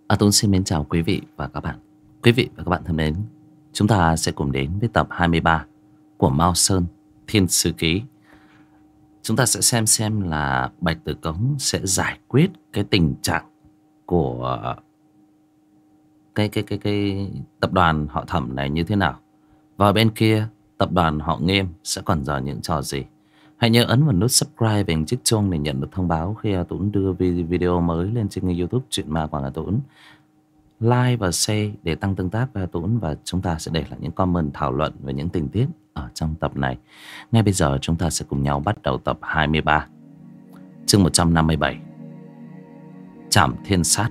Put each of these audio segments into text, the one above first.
Tuấn xin mến chào quý vị và các bạn. Quý vị và các bạn thân mến, chúng ta sẽ cùng đến với tập 23 của Mao Sơn Thiên Sư Ký. Chúng ta sẽ xem là Bạch Tử Cống sẽ giải quyết cái tình trạng của cái tập đoàn họ Thẩm này như thế nào. Và bên kia tập đoàn họ Nghiêm sẽ còn dở những trò gì. Hãy nhớ ấn vào nút subscribe và chiếc chuông để nhận được thông báo khi Tuấn đưa video mới lên trên kênh YouTube Chuyện Ma Quảng Tuấn. Like và share để tăng tương tác với Tuấn, và chúng ta sẽ để lại những comment thảo luận về những tình tiết ở trong tập này. Ngay bây giờ chúng ta sẽ cùng nhau bắt đầu tập 23, chương 157, Trảm Thiên Sát.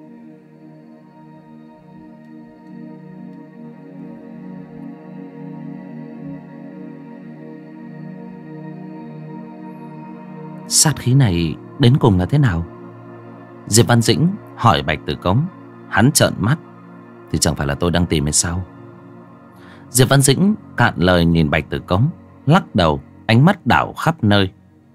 Sát khí này đến cùng là thế nào? Diệp Văn Dĩnh hỏi Bạch Tử Cống. Hắn trợn mắt. Thì chẳng phải là tôi đang tìm hay sao? Diệp Văn Dĩnh cạn lời nhìn Bạch Tử Cống, lắc đầu, ánh mắt đảo khắp nơi.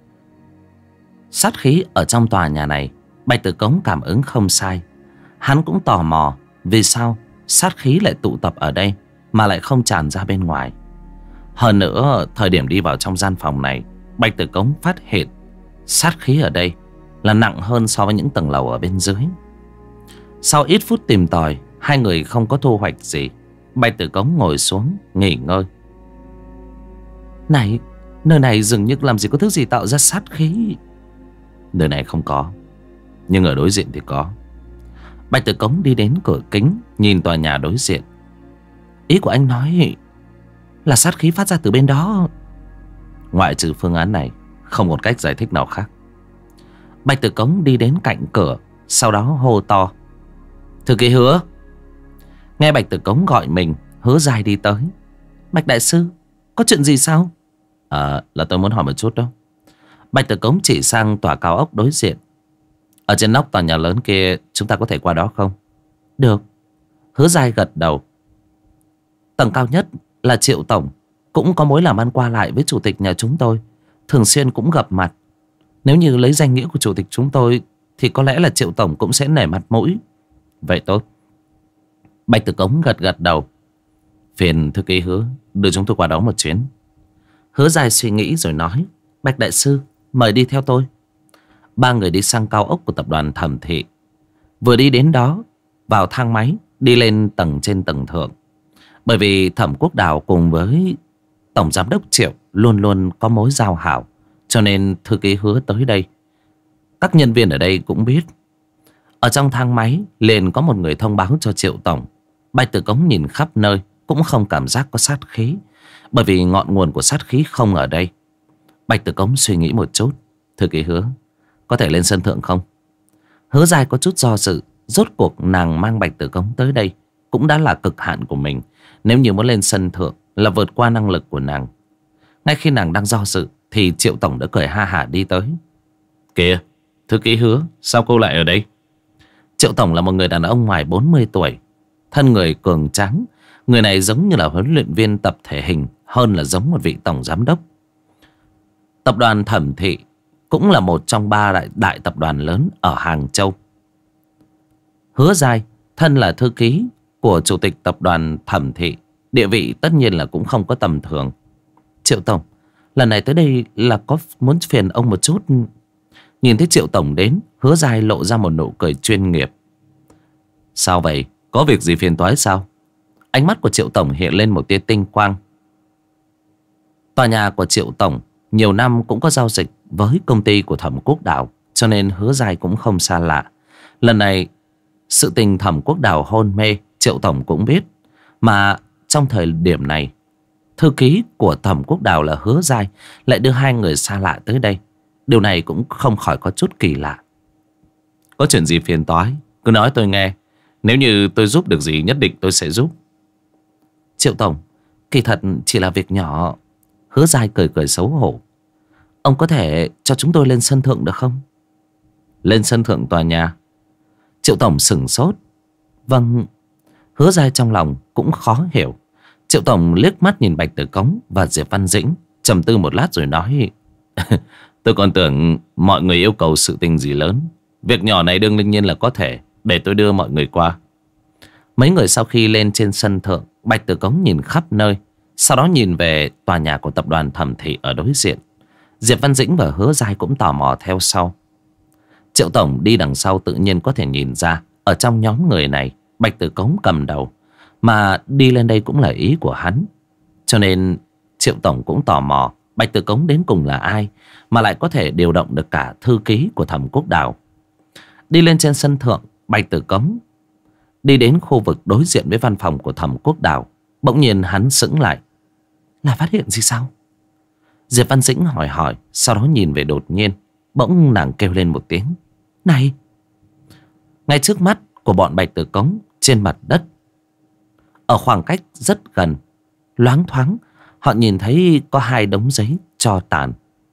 Sát khí ở trong tòa nhà này, Bạch Tử Cống cảm ứng không sai. Hắn cũng tò mò vì sao sát khí lại tụ tập ở đây mà lại không tràn ra bên ngoài. Hơn nữa, thời điểm đi vào trong gian phòng này, Bạch Tử Cống phát hiện sát khí ở đây là nặng hơn so với những tầng lầu ở bên dưới. Sau ít phút tìm tòi, hai người không có thu hoạch gì. Bạch Tử Cống ngồi xuống nghỉ ngơi. Này, nơi này dường như làm gì có thứ gì tạo ra sát khí. Nơi này không có, nhưng ở đối diện thì có. Bạch Tử Cống đi đến cửa kính, nhìn tòa nhà đối diện. Ý của anh nói là sát khí phát ra từ bên đó. Ngoại trừ phương án này, không một cách giải thích nào khác. Bạch Tử Cống đi đến cạnh cửa, sau đó hô to. Thư ký Hứa. Nghe Bạch Tử Cống gọi mình, Hứa Dài đi tới. Bạch đại sư, có chuyện gì sao? Là tôi muốn hỏi một chút đó. Bạch Tử Cống chỉ sang tòa cao ốc đối diện. Ở trên nóc tòa nhà lớn kia, chúng ta có thể qua đó không? Được. Hứa Dài gật đầu. Tầng cao nhất là Triệu tổng, cũng có mối làm ăn qua lại với chủ tịch nhà chúng tôi, thường xuyên cũng gặp mặt. Nếu như lấy danh nghĩa của chủ tịch chúng tôi thì có lẽ là Triệu tổng cũng sẽ nể mặt mũi. Vậy tốt. Bạch Tử Cống gật đầu. Phiền thư ký Hứa đưa chúng tôi qua đó một chuyến. Hứa Dài suy nghĩ rồi nói. Bạch đại sư, mời đi theo tôi. Ba người đi sang cao ốc của tập đoàn Thẩm Thị. Vừa đi đến đó, vào thang máy đi lên tầng trên tầng thượng. Bởi vì Thẩm Quốc Đào cùng với tổng giám đốc Triệu luôn luôn có mối giao hảo, cho nên thư ký Hứa tới đây. Các nhân viên ở đây cũng biết. Ở trong thang máy liền có một người thông báo cho Triệu tổng. Bạch Tử Cống nhìn khắp nơi cũng không cảm giác có sát khí, bởi vì ngọn nguồn của sát khí không ở đây. Bạch Tử Cống suy nghĩ một chút. Thư ký Hứa, có thể lên sân thượng không? Hứa Dài có chút do dự. Rốt cuộc nàng mang Bạch Tử Cống tới đây cũng đã là cực hạn của mình. Nếu như muốn lên sân thượng là vượt qua năng lực của nàng. Ngay khi nàng đang do dự thì Triệu tổng đã cười ha hả đi tới. Kìa, thư ký Hứa, sao cô lại ở đây? Triệu tổng là một người đàn ông ngoài 40 tuổi, thân người cường tráng. Người này giống như là huấn luyện viên tập thể hình hơn là giống một vị tổng giám đốc. Tập đoàn Thẩm Thị cũng là một trong ba đại tập đoàn lớn ở Hàng Châu. Hứa Dài thân là thư ký của chủ tịch tập đoàn Thẩm Thị, địa vị tất nhiên là cũng không có tầm thường. Triệu tổng, lần này tới đây là có muốn phiền ông một chút. Nhìn thấy Triệu tổng đến, Hứa Dài lộ ra một nụ cười chuyên nghiệp. Sao vậy? Có việc gì phiền toái sao? Ánh mắt của Triệu tổng hiện lên một tia tinh quang. Tòa nhà của Triệu tổng nhiều năm cũng có giao dịch với công ty của Thẩm Quốc Đào, cho nên Hứa Dài cũng không xa lạ. Lần này sự tình Thẩm Quốc Đào hôn mê, Triệu tổng cũng biết. Mà trong thời điểm này, thư ký của Thẩm Quốc Đào là Hứa Dài lại đưa hai người xa lạ tới đây. Điều này cũng không khỏi có chút kỳ lạ. Có chuyện gì phiền toái, cứ nói tôi nghe. Nếu như tôi giúp được gì nhất định tôi sẽ giúp. Triệu tổng, kỳ thật chỉ là việc nhỏ. Hứa Dài cười cười xấu hổ. Ông có thể cho chúng tôi lên sân thượng được không? Lên sân thượng tòa nhà? Triệu tổng sửng sốt. Vâng. Hứa Dài trong lòng cũng khó hiểu. Triệu tổng liếc mắt nhìn Bạch Tử Cống và Diệp Văn Dĩnh, trầm tư một lát rồi nói. Tôi còn tưởng mọi người yêu cầu sự tình gì lớn. Việc nhỏ này đương nhiên là có thể Để tôi đưa mọi người qua. Mấy người sau khi lên trên sân thượng, Bạch Tử Cống nhìn khắp nơi, sau đó nhìn về tòa nhà của tập đoàn Thẩm Thị ở đối diện. Diệp Văn Dĩnh và Hứa Giai cũng tò mò theo sau. Triệu tổng đi đằng sau tự nhiên có thể nhìn ra, ở trong nhóm người này Bạch Tử Cống cầm đầu, mà đi lên đây cũng là ý của hắn. Cho nên Triệu tổng cũng tò mò Bạch Tử Cống đến cùng là ai mà lại có thể điều động được cả thư ký của Thẩm Quốc Đào. Đi lên trên sân thượng, Bạch Tử Cống đi đến khu vực đối diện với văn phòng của Thẩm Quốc Đào. Bỗng nhiên hắn sững lại. Là phát hiện gì sao? Diệp Văn Dĩnh hỏi, sau đó nhìn về đột nhiên. Bỗng nàng kêu lên một tiếng. Này! Ngay trước mắt của bọn Bạch Tử Cống, trên mặt đất, ở khoảng cách rất gần, loáng thoáng, họ nhìn thấy có 2 đống giấy tro tàn.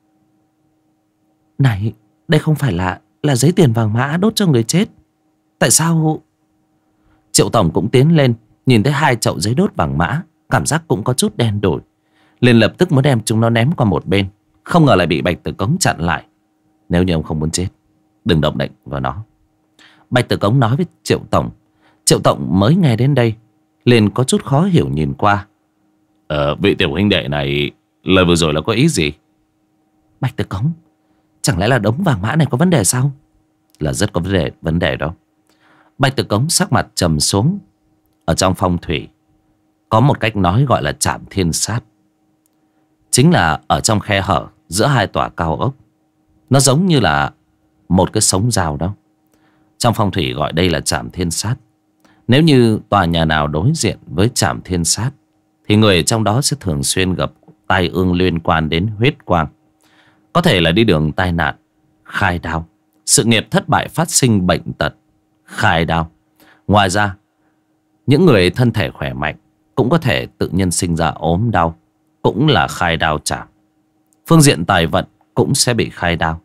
Này! Đây không phải là giấy tiền vàng mã đốt cho người chết. Tại sao? Triệu tổng cũng tiến lên, nhìn thấy 2 chậu giấy đốt vàng mã, cảm giác cũng có chút đen đổi, liền lập tức muốn đem chúng nó ném qua một bên. Không ngờ lại bị Bạch Tử Cống chặn lại. Nếu như ông không muốn chết, đừng động đậy vào nó. Bạch Tử Cống nói với Triệu tổng. Triệu tổng mới nghe đến đây liền có chút khó hiểu nhìn qua. Vị tiểu huynh đệ này, lời vừa rồi là có ý gì? Bạch Tử Cống, chẳng lẽ là đống vàng mã này có vấn đề sao? Là rất có vấn đề đó. Bạch Tử Cống sắc mặt trầm xuống. Ở trong phong thủy có một cách nói gọi là chạm thiên sát. Chính là ở trong khe hở giữa 2 tòa cao ốc. Nó giống như là một cái sống dao đó. Trong phong thủy gọi đây là chạm thiên sát. Nếu như tòa nhà nào đối diện với chạm thiên sát thì người trong đó sẽ thường xuyên gặp tai ương liên quan đến huyết quang. Có thể là đi đường tai nạn, khai đao, sự nghiệp thất bại, phát sinh bệnh tật, khai đao. Ngoài ra, những người thân thể khỏe mạnh cũng có thể tự nhiên sinh ra ốm đau, cũng là khai đao chạm. Phương diện tài vận cũng sẽ bị khai đao.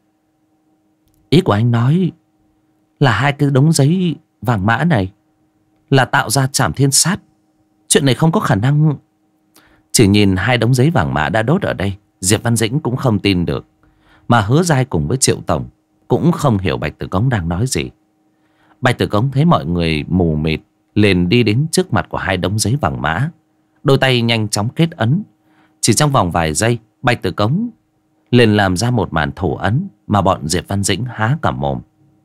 Ý của anh nói là 2 cái đống giấy vàng mã này là tạo ra chạm thiên sát. Chuyện này không có khả năng. Chỉ nhìn 2 đống giấy vàng mã đã đốt ở đây, Diệp Văn Dĩnh cũng không tin được. Mà Hứa Giai cùng với Triệu tổng cũng không hiểu Bạch Tử Cống đang nói gì. Bạch Tử Cống thấy mọi người mù mịt, liền đi đến trước mặt của 2 đống giấy vàng mã. Đôi tay nhanh chóng kết ấn. Chỉ trong vòng vài giây, Bạch Tử Cống liền làm ra một màn thủ ấn mà bọn Diệp Văn Dĩnh há cả mồm.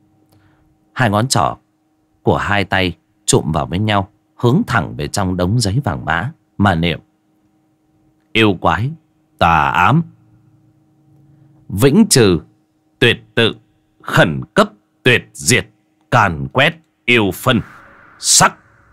2 ngón trỏ của 2 tay chụm vào với nhau, hướng thẳng về trong đống giấy vàng mã mà niệm: yêu quái, tà ám, vĩnh trừ, tuyệt tự, khẩn cấp, tuyệt diệt, càn quét, yêu phân, sắc.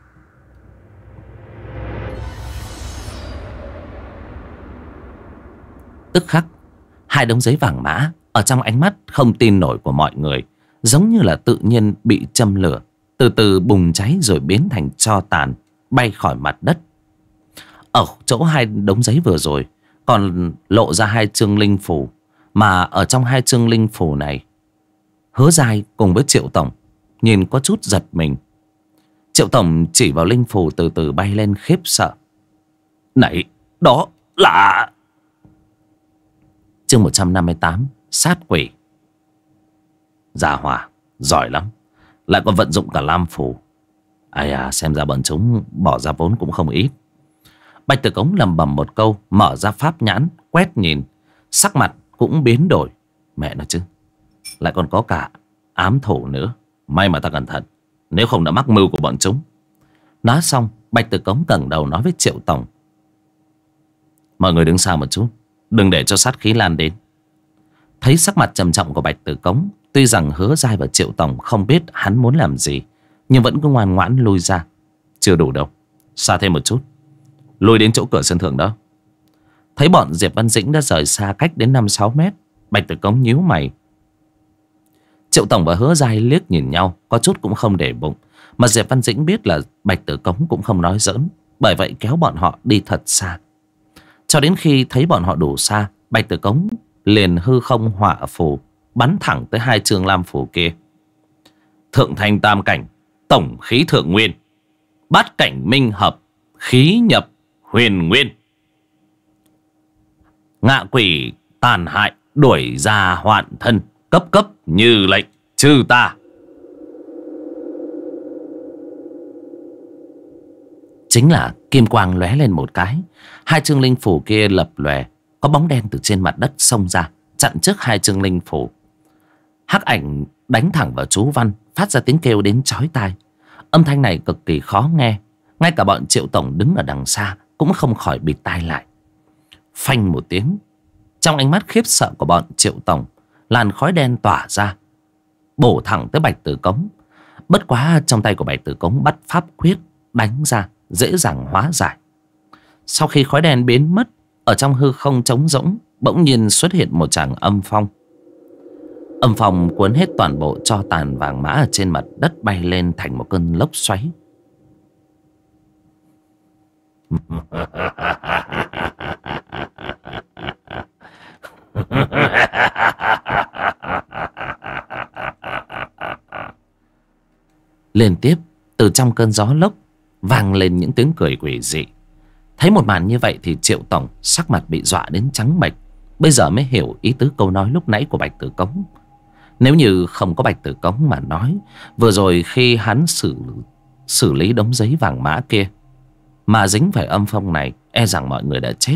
Tức khắc, 2 đống giấy vàng mã ở trong ánh mắt không tin nổi của mọi người giống như là tự nhiên bị châm lửa, từ từ bùng cháy rồi biến thành tro tàn, bay khỏi mặt đất. Ở chỗ 2 đống giấy vừa rồi còn lộ ra 2 chương linh phù, mà ở trong 2 chương linh phù này, Hứa Giai cùng với Triệu tổng nhìn có chút giật mình. Triệu tổng chỉ vào linh phù từ từ bay lên khiếp sợ. Này, đó là... Chương 158, sát quỷ. Gia Hòa giỏi lắm, lại còn vận dụng cả lam phù. Ai à, xem ra bọn chúng bỏ ra vốn cũng không ít. Bạch Tử Cống lầm bầm một câu, mở ra pháp nhãn quét nhìn, sắc mặt cũng biến đổi. Mẹ nó chứ, lại còn có cả ám thủ nữa. May mà ta cẩn thận, nếu không đã mắc mưu của bọn chúng. Nói xong, Bạch Tử Cống ngẩng đầu nói với Triệu tổng: mọi người đứng xa một chút, đừng để cho sát khí lan đến. Thấy sắc mặt trầm trọng của Bạch Tử Cống, tuy rằng Hứa Giai và Triệu tổng không biết hắn muốn làm gì, nhưng vẫn cứ ngoan ngoãn lui ra. Chưa đủ đâu, xa thêm một chút, lui đến chỗ cửa sân thượng đó. Thấy bọn Diệp Văn Dĩnh đã rời xa cách đến 5-6 mét, Bạch Tử Cống nhíu mày. Triệu tổng và Hứa Giai liếc nhìn nhau, có chút cũng không để bụng. Mà Diệp Văn Dĩnh biết là Bạch Tử Cống cũng không nói giỡn, bởi vậy kéo bọn họ đi thật xa. Cho đến khi thấy bọn họ đủ xa, Bạch Tử Cống liền hư không họa phù, bắn thẳng tới 2 chương lam phù kia. Thượng thành tam cảnh, tổng khí thượng nguyên, bát cảnh minh hợp, khí nhập huyền nguyên. Ngạ quỷ tàn hại, đuổi ra hoạn thân, cấp cấp như lệnh trừ ta. Chính là kim quang lóe lên một cái, hai chương linh phù kia lập lòe, có bóng đen từ trên mặt đất xông ra, chặn trước hai chương linh phù. Hắc ảnh đánh thẳng vào chú Văn, phát ra tiếng kêu đến chói tai. Âm thanh này cực kỳ khó nghe, ngay cả bọn Triệu tổng đứng ở đằng xa cũng không khỏi bịt tai lại. Phanh một tiếng, trong ánh mắt khiếp sợ của bọn Triệu tổng, làn khói đen tỏa ra, bổ thẳng tới Bạch Tử Cống. Bất quá trong tay của Bạch Tử Cống bắt pháp quyết đánh ra, dễ dàng hóa giải. Sau khi khói đen biến mất, ở trong hư không trống rỗng bỗng nhiên xuất hiện một tràng âm phong. Âm phong cuốn hết toàn bộ tro tàn vàng mã ở trên mặt đất bay lên thành một cơn lốc xoáy. Liên tiếp từ trong cơn gió lốc vang lên những tiếng cười quỷ dị. Thấy một màn như vậy thì Triệu tổng sắc mặt bị dọa đến trắng bệch. Bây giờ mới hiểu ý tứ câu nói lúc nãy của Bạch Tử Cống. Nếu như không có Bạch Tử Cống mà nói, vừa rồi khi hắn xử lý đống giấy vàng mã kia mà dính phải âm phong này, e rằng mọi người đã chết.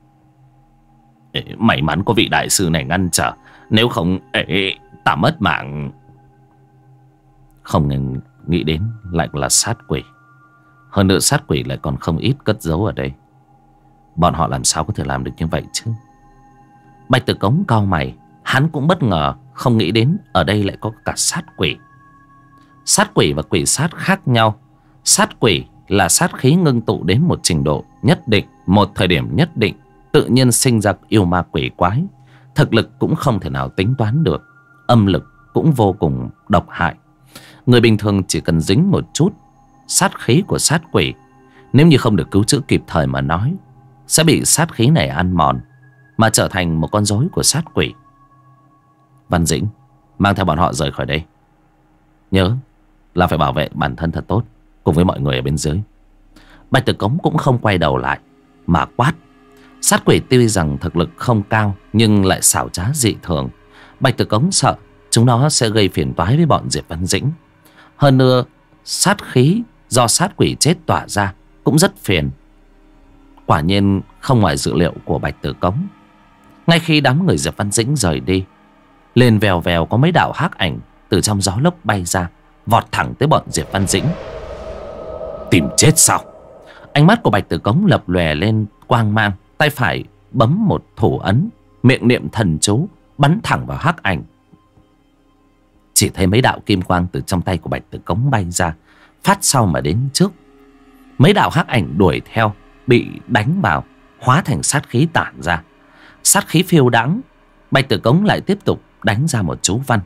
May mắn có vị đại sư này ngăn trở, nếu không ta mất mạng. Không nên nghĩ đến lại là sát quỷ. Hơn nữa sát quỷ lại còn không ít cất giấu ở đây. Bọn họ làm sao có thể làm được như vậy chứ? Bạch Tử Cống cau mày, hắn cũng bất ngờ, không nghĩ đến ở đây lại có cả sát quỷ. Sát quỷ và quỷ sát khác nhau. Sát quỷ là sát khí ngưng tụ đến một trình độ nhất định, một thời điểm nhất định, tự nhiên sinh ra yêu ma quỷ quái. Thực lực cũng không thể nào tính toán được, âm lực cũng vô cùng độc hại. Người bình thường chỉ cần dính một chút sát khí của sát quỷ, nếu như không được cứu chữa kịp thời mà nói, sẽ bị sát khí này ăn mòn mà trở thành một con rối của sát quỷ. Văn Dĩnh, mang theo bọn họ rời khỏi đây. Nhớ là phải bảo vệ bản thân thật tốt, cùng với mọi người ở bên dưới. Bạch Tử Cống cũng không quay đầu lại mà quát. Sát quỷ tuy rằng thực lực không cao nhưng lại xảo trá dị thường. Bạch Tử Cống sợ chúng nó sẽ gây phiền toái với bọn Diệp Văn Dĩnh. Hơn nữa sát khí do sát quỷ chết tỏa ra cũng rất phiền. Quả nhiên không ngoài dự liệu của Bạch Tử Cống. Ngay khi đám người Diệp Văn Dĩnh rời đi, lên vèo vèo có mấy đạo hắc ảnh từ trong gió lốc bay ra, vọt thẳng tới bọn Diệp Văn Dĩnh. Tìm chết sao? Ánh mắt của Bạch Tử Cống lập lòe lên quang mang, tay phải bấm một thủ ấn, miệng niệm thần chú, bắn thẳng vào hắc ảnh. Chỉ thấy mấy đạo kim quang từ trong tay của Bạch Tử Cống bay ra, phát sau mà đến trước. Mấy đạo hắc ảnh đuổi theo, bị đánh vào, hóa thành sát khí tản ra. Sát khí phiêu đãng. Bạch Tử Cống lại tiếp tục đánh ra một chú văn.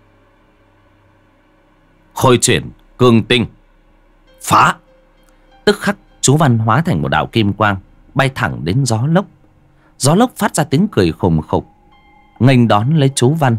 Khôi chuyển cương tinh, phá. Tức khắc chú văn hóa thành một đạo kim quang, bay thẳng đến gió lốc. Gió lốc phát ra tiếng cười khùng khục, nghênh đón lấy chú văn.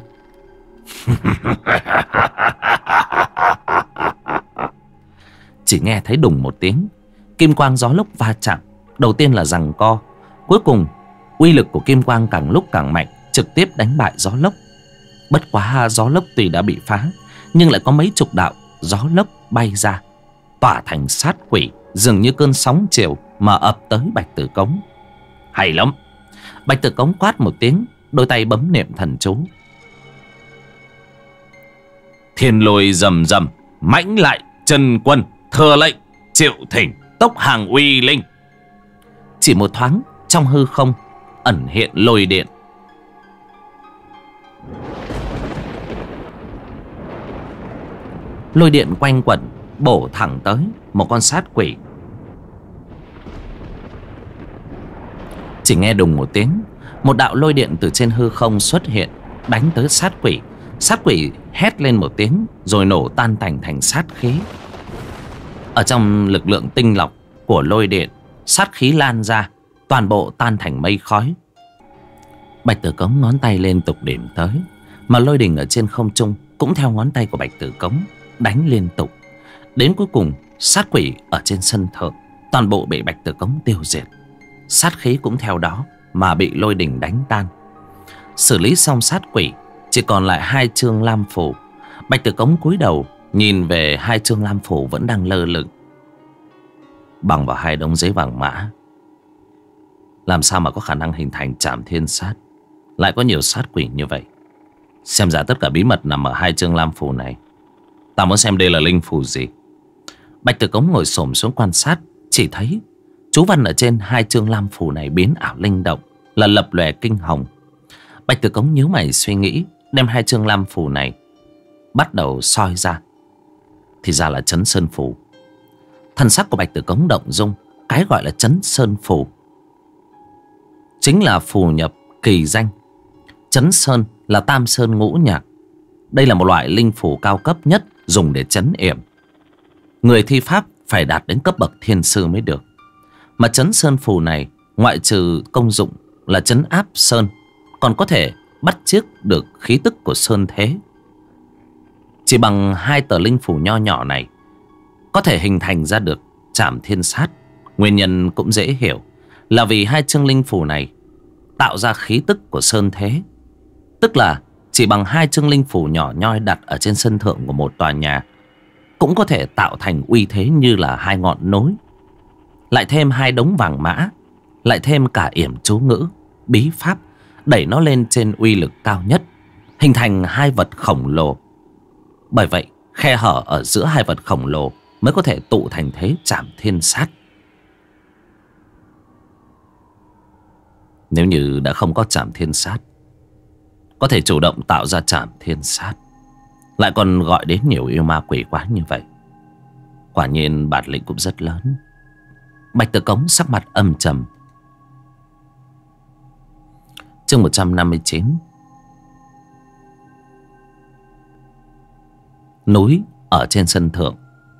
Chỉ nghe thấy đùng một tiếng, kim quang gió lốc va chạm. Đầu tiên là giằng co, cuối cùng uy lực của kim quang càng lúc càng mạnh, trực tiếp đánh bại gió lốc. Bất quá gió lốc tuy đã bị phá, nhưng lại có mấy chục đạo gió lốc bay ra, tỏa thành sát quỷ, dường như cơn sóng chiều mà ập tới Bạch Tử Cống. Hay lắm! Bạch Tử Cống quát một tiếng, đôi tay bấm niệm thần chú. Thiên lôi rầm rầm, mãnh lại chân quân, thừa lệnh triệu thỉnh tốc hàng uy linh. Chỉ một thoáng, trong hư không ẩn hiện lôi điện. Lôi điện quanh quẩn, bổ thẳng tới một con sát quỷ. Chỉ nghe đùng một tiếng, một đạo lôi điện từ trên hư không xuất hiện, đánh tới sát quỷ. Sát quỷ hét lên một tiếng rồi nổ tan tành thành sát khí. Ở trong lực lượng tinh lọc của lôi điện, sát khí lan ra, toàn bộ tan thành mây khói. Bạch Tử Cống ngón tay liên tục điểm tới, mà lôi đình ở trên không trung cũng theo ngón tay của Bạch Tử Cống đánh liên tục. Đến cuối cùng, sát quỷ ở trên sân thượng toàn bộ bị Bạch Tử Cống tiêu diệt. Sát khí cũng theo đó mà bị lôi đình đánh tan. Xử lý xong sát quỷ, chỉ còn lại hai chương lam phù. Bạch Tử Cống cúi đầu nhìn về hai chương lam phù vẫn đang lơ lửng. bằng vào hai đống giấy vàng mã. Làm sao mà có khả năng hình thành trảm thiên sát, lại có nhiều sát quỷ như vậy? Xem ra tất cả bí mật nằm ở hai chương lam phù này. Ta muốn xem đây là linh phù gì. Bạch Tử Cống ngồi xổm xuống quan sát, chỉ thấy chú văn ở trên hai chương lam phù này biến ảo linh động, là lập lòe kinh hồng. Bạch Tử Cống nhíu mày suy nghĩ, đem hai chương lam phù này bắt đầu soi ra, thì ra là Trấn Sơn phù. Thần sắc của Bạch Tử Cống động dung. Cái gọi là Trấn Sơn phù chính là phù nhập kỳ danh. Trấn Sơn là tam sơn ngũ nhạc. Đây là một loại linh phù cao cấp nhất, dùng để trấn yểm. Người thi pháp phải đạt đến cấp bậc thiên sư mới được. Mà Trấn Sơn phù này ngoại trừ công dụng là trấn áp sơn, còn có thể bắt chước được khí tức của sơn thế. Chỉ bằng hai tờ linh phù nho nhỏ này có thể hình thành ra được trảm thiên sát. Nguyên nhân cũng dễ hiểu, là vì hai chương linh phù này tạo ra khí tức của sơn thế. Tức là chỉ bằng hai chương linh phù nhỏ nhoi đặt ở trên sân thượng của một tòa nhà cũng có thể tạo thành uy thế như là hai ngọn núi. Lại thêm hai đống vàng mã, lại thêm cả yểm chú ngữ, bí pháp, đẩy nó lên trên uy lực cao nhất, hình thành hai vật khổng lồ. Bởi vậy khe hở ở giữa hai vật khổng lồ mới có thể tụ thành thế trảm thiên sát. Nếu như đã không có trảm thiên sát, có thể chủ động tạo ra trảm thiên sát, lại còn gọi đến nhiều yêu ma quỷ quái như vậy, quả nhiên bản lĩnh cũng rất lớn. Bạch Tử Cống sắc mặt âm trầm. Chương 159. Núi ở trên sân thượng.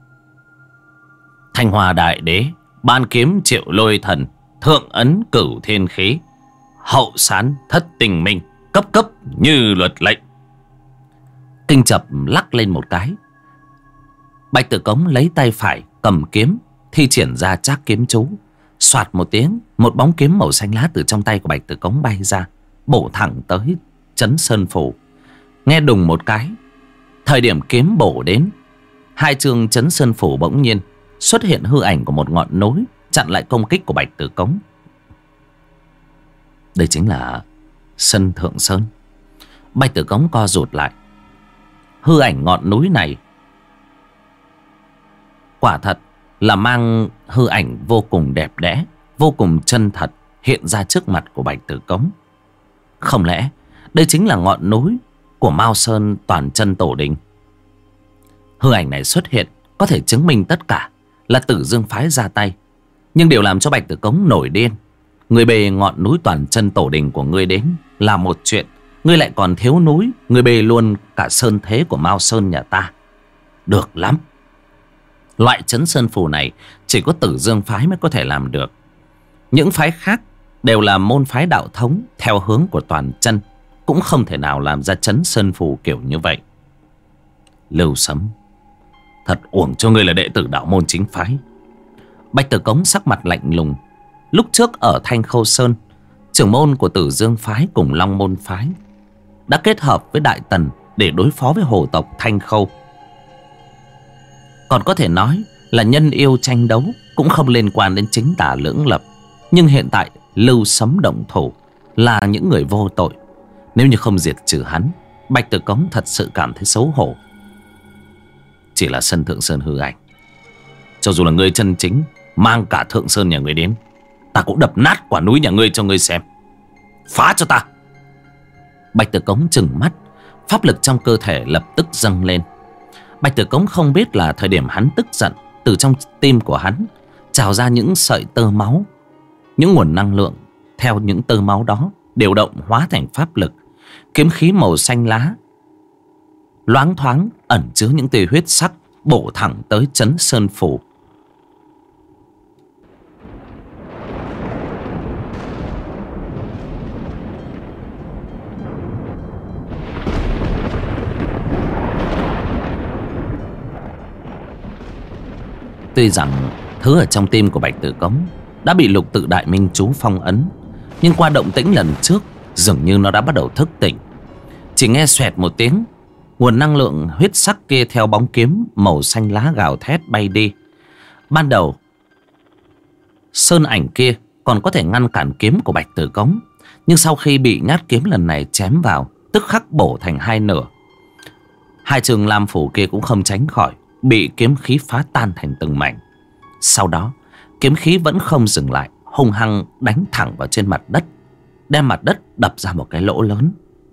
Thanh Hoa Đại Đế ban kiếm triệu lôi thần, thượng ấn cửu thiên khí, hậu sán thất tình minh, cấp cấp như luật lệnh. Kinh chập lắc lên một cái. Bạch Tử Cống lấy tay phải cầm kiếm, thi triển ra trác kiếm chú. Soạt một tiếng, một bóng kiếm màu xanh lá từ trong tay của Bạch Tử Cống bay ra, bổ thẳng tới Trấn Sơn phù. Nghe đùng một cái, thời điểm kiếm bổ đến, hai chương Trấn Sơn phù bỗng nhiên xuất hiện hư ảnh của một ngọn núi chặn lại công kích của Bạch Tử Cống. Đây chính là Sân Thượng Sơn. Bạch Tử Cống co rụt lại. Hư ảnh ngọn núi này quả thật là mang hư ảnh vô cùng đẹp đẽ, vô cùng chân thật hiện ra trước mặt của Bạch Tử Cống. Không lẽ đây chính là ngọn núi của Mao Sơn Toàn Chân Tổ Đình? Hư ảnh này xuất hiện có thể chứng minh tất cả là Tử Dương phái ra tay. Nhưng điều làm cho Bạch Tử Cống nổi điên, người bề ngọn núi Toàn Chân Tổ Đình của ngươi đến là một chuyện, ngươi lại còn thiếu núi, ngươi bề luôn cả sơn thế của Mao Sơn nhà ta. Được lắm. Loại Trấn Sơn phù này chỉ có Tử Dương phái mới có thể làm được. Những phái khác đều là môn phái đạo thống theo hướng của Toàn Chân, cũng không thể nào làm ra Trấn Sơn phù kiểu như vậy. Lưu Sấm, thật uổng cho ngươi là đệ tử đạo môn chính phái. Bạch Tử Cống sắc mặt lạnh lùng. Lúc trước ở Thanh Khâu Sơn, trưởng môn của Tử Dương phái cùng Long môn phái đã kết hợp với Đại Tần để đối phó với hồ tộc Thanh Khâu. Còn có thể nói là nhân yêu tranh đấu, cũng không liên quan đến chính tả lưỡng lập. Nhưng hiện tại Lưu Sấm động thủ là những người vô tội. Nếu như không diệt trừ hắn, Bạch Tử Cống thật sự cảm thấy xấu hổ. Chỉ là Sân Thượng Sơn hư ảnh, cho dù là ngươi chân chính mang cả Thượng Sơn nhà ngươi đến, ta cũng đập nát quả núi nhà ngươi cho ngươi xem. Phá cho ta. Bạch Tử Cống trừng mắt, pháp lực trong cơ thể lập tức dâng lên. Bạch Tử Cống không biết là thời điểm hắn tức giận, từ trong tim của hắn trào ra những sợi tơ máu. Những nguồn năng lượng theo những tơ máu đó điều động hóa thành pháp lực. Kiếm khí màu xanh lá loáng thoáng ẩn chứa những tia huyết sắc, bổ thẳng tới Trấn Sơn phù. Tuy rằng thứ ở trong tim của Bạch Tử Cống đã bị Lục Tự Đại Minh chú phong ấn, nhưng qua động tĩnh lần trước dường như nó đã bắt đầu thức tỉnh. Chỉ nghe xoẹt một tiếng, nguồn năng lượng huyết sắc kia theo bóng kiếm màu xanh lá gào thét bay đi. Ban đầu sơn ảnh kia còn có thể ngăn cản kiếm của Bạch Tử Cống, nhưng sau khi bị nhát kiếm lần này chém vào, tức khắc bổ thành hai nửa. Hai trường lam phủ kia cũng không tránh khỏi, bị kiếm khí phá tan thành từng mảnh. Sau đó kiếm khí vẫn không dừng lại, hung hăng đánh thẳng vào trên mặt đất, đem mặt đất đập ra một cái lỗ lớn.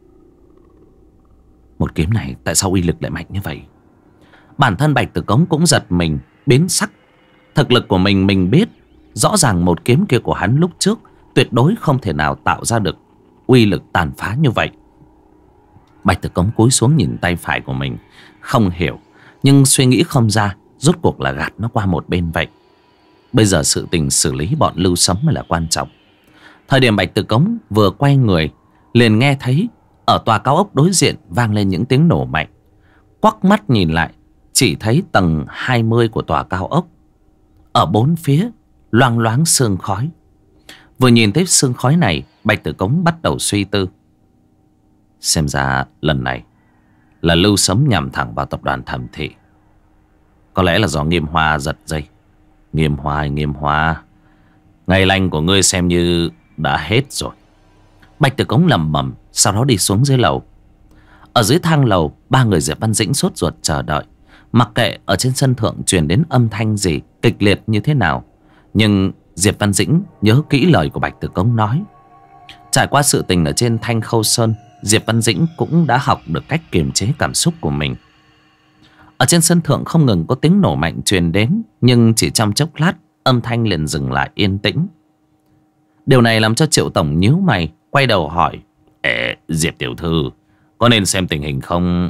Một kiếm này tại sao uy lực lại mạnh như vậy? Bản thân Bạch Tử Cống cũng giật mình, biến sắc. Thực lực của mình biết. Rõ ràng một kiếm kia của hắn lúc trước tuyệt đối không thể nào tạo ra được uy lực tàn phá như vậy. Bạch Tử Cống cúi xuống nhìn tay phải của mình, không hiểu, nhưng suy nghĩ không ra, rốt cuộc là gạt nó qua một bên vậy. Bây giờ sự tình xử lý bọn Lưu Sấm mới là quan trọng. Thời điểm Bạch Tử Cống vừa quay người, liền nghe thấy ở tòa cao ốc đối diện vang lên những tiếng nổ mạnh. Quắc mắt nhìn lại, chỉ thấy tầng 20 của tòa cao ốc, ở bốn phía loang loáng sương khói. Vừa nhìn thấy sương khói này, Bạch Tử Cống bắt đầu suy tư. Xem ra lần này là Lưu Sấm nhằm thẳng vào tập đoàn Thẩm Thị. Có lẽ là do Nghiêm Hoa giật dây. Nghiêm Hoa, ngày lành của ngươi xem như đã hết rồi. Bạch Tử Cống lẩm bẩm, sau đó đi xuống dưới lầu. Ở dưới thang lầu, ba người Diệp Văn Dĩnh sốt ruột chờ đợi. Mặc kệ ở trên sân thượng truyền đến âm thanh gì, kịch liệt như thế nào, nhưng Diệp Văn Dĩnh nhớ kỹ lời của Bạch Tử Cống nói. Trải qua sự tình ở trên Thanh Khâu Sơn, Diệp Văn Dĩnh cũng đã học được cách kiềm chế cảm xúc của mình. Ở trên sân thượng không ngừng có tiếng nổ mạnh truyền đến, nhưng chỉ trong chốc lát âm thanh liền dừng lại yên tĩnh. Điều này làm cho Triệu Tổng nhíu mày, quay đầu hỏi: Diệp tiểu thư, có nên xem tình hình không?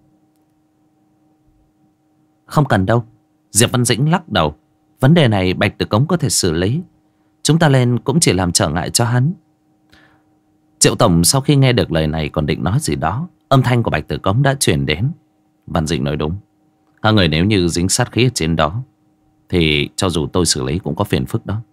Không cần đâu. Diệp Văn Dĩnh lắc đầu. Vấn đề này Bạch Tử Cống có thể xử lý. Chúng ta lên cũng chỉ làm trở ngại cho hắn. Triệu Tổng sau khi nghe được lời này còn định nói gì đó, âm thanh của Bạch Tử Cống đã truyền đến. Văn Dĩnh nói đúng. Các người nếu như dính sát khí ở trên đó thì cho dù tôi xử lý cũng có phiền phức đó.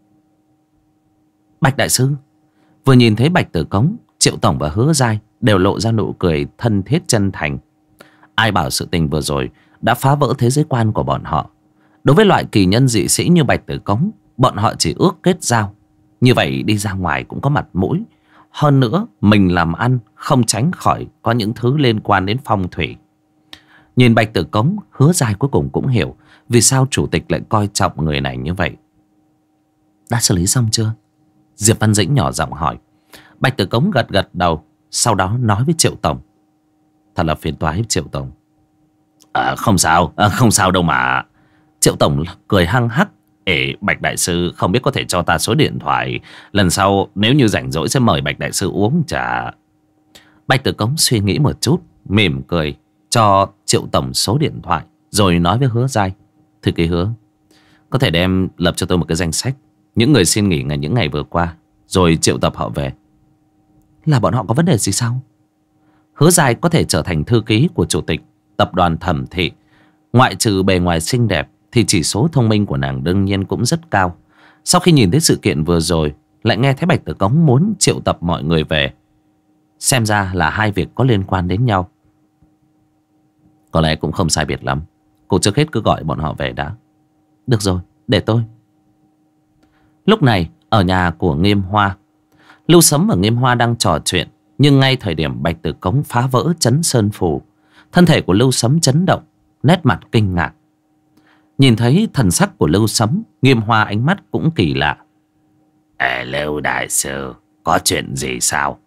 Bạch đại sư. Vừa nhìn thấy Bạch Tử Cống, Triệu Tổng và Hứa Giai đều lộ ra nụ cười thân thiết chân thành. Ai bảo sự tình vừa rồi đã phá vỡ thế giới quan của bọn họ. Đối với loại kỳ nhân dị sĩ như Bạch Tử Cống, bọn họ chỉ ước kết giao. Như vậy đi ra ngoài cũng có mặt mũi. Hơn nữa mình làm ăn không tránh khỏi có những thứ liên quan đến phong thủy. Nhìn Bạch Tử Cống, Hứa Giai cuối cùng cũng hiểu vì sao chủ tịch lại coi trọng người này như vậy. Đã xử lý xong chưa? Diệp Văn Dĩnh nhỏ giọng hỏi. Bạch Tử Cống gật gật đầu, sau đó nói với Triệu Tổng. Thật là phiền toái Triệu Tổng. Không sao đâu mà. Triệu Tổng cười hăng hắc. Bạch đại sư không biết có thể cho ta số điện thoại, lần sau nếu như rảnh rỗi sẽ mời Bạch đại sư uống trà. Bạch Tử Cống suy nghĩ một chút, mỉm cười cho Triệu Tổng số điện thoại, rồi nói với Hứa Giai. Thưa kỳ Hứa, có thể đem lập cho tôi một cái danh sách những người xin nghỉ những ngày vừa qua, rồi triệu tập họ về. Là bọn họ có vấn đề gì sao? Hứa Giai có thể trở thành thư ký của chủ tịch tập đoàn Thẩm Thị, ngoại trừ bề ngoài xinh đẹp thì chỉ số thông minh của nàng đương nhiên cũng rất cao. Sau khi nhìn thấy sự kiện vừa rồi, lại nghe thấy Bạch Tử Cống muốn triệu tập mọi người về, xem ra là hai việc có liên quan đến nhau. Có lẽ cũng không sai biệt lắm. Cô trước hết cứ gọi bọn họ về đã. Được rồi, để tôi. Lúc này ở nhà của Nghiêm Hoa, Lưu Sấm và Nghiêm Hoa đang trò chuyện. Nhưng ngay thời điểm Bạch Tử Cống phá vỡ trấn Sơn Phủ, thân thể của Lưu Sấm chấn động, nét mặt kinh ngạc. Nhìn thấy thần sắc của Lưu Sấm, Nghiêm Hoa ánh mắt cũng kỳ lạ. Lưu đại sư, có chuyện gì sao?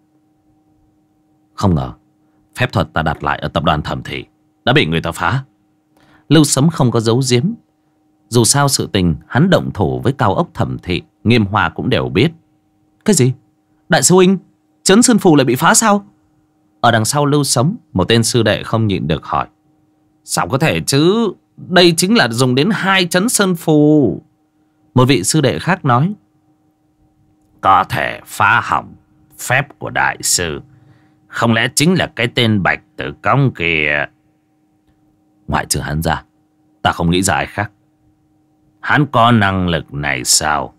Không ngờ phép thuật ta đặt lại ở tập đoàn Thẩm Thị đã bị người ta phá. Lưu Sấm không có giấu giếm. Dù sao sự tình hắn động thủ với cao ốc Thẩm Thị, Nghiêm Hoa cũng đều biết. Cái gì? Đại sư huynh, trấn Sơn Phủ lại bị phá sao? Ở đằng sau Lưu Sấm, một tên sư đệ không nhịn được hỏi. Sao có thể chứ? Đây chính là dùng đến 2 trấn Sơn Phủ. Một vị sư đệ khác nói. Có thể phá hỏng phép của đại sư, không lẽ chính là cái tên Bạch Tử Cống kìa? Ngoại trừ hắn ra, ta không nghĩ ra ai khác. Hắn có năng lực này sao?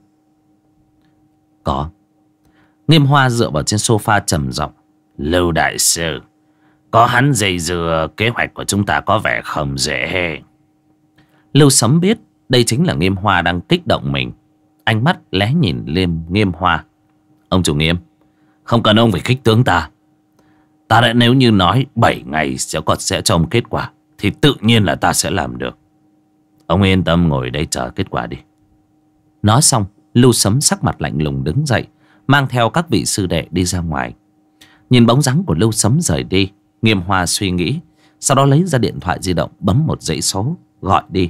Có. Nghiêm Hoa dựa vào trên sofa trầm giọng. Lưu đại sư, có hắn dây dưa, kế hoạch của chúng ta có vẻ không dễ. Lưu Sấm biết đây chính là Nghiêm Hoa đang kích động mình. Ánh mắt lé nhìn Nghiêm Hoa. Ông chủ Nghiêm, không cần ông phải khích tướng ta. Ta đã nếu như nói 7 ngày sẽ cho ông kết quả, thì tự nhiên là ta sẽ làm được. Ông yên tâm ngồi đây chờ kết quả đi. Nói xong, Lưu Sấm sắc mặt lạnh lùng đứng dậy, mang theo các vị sư đệ đi ra ngoài. Nhìn bóng dáng của Lưu Sấm rời đi, Nghiêm Hoa suy nghĩ, sau đó lấy ra điện thoại di động, bấm một dãy số gọi đi.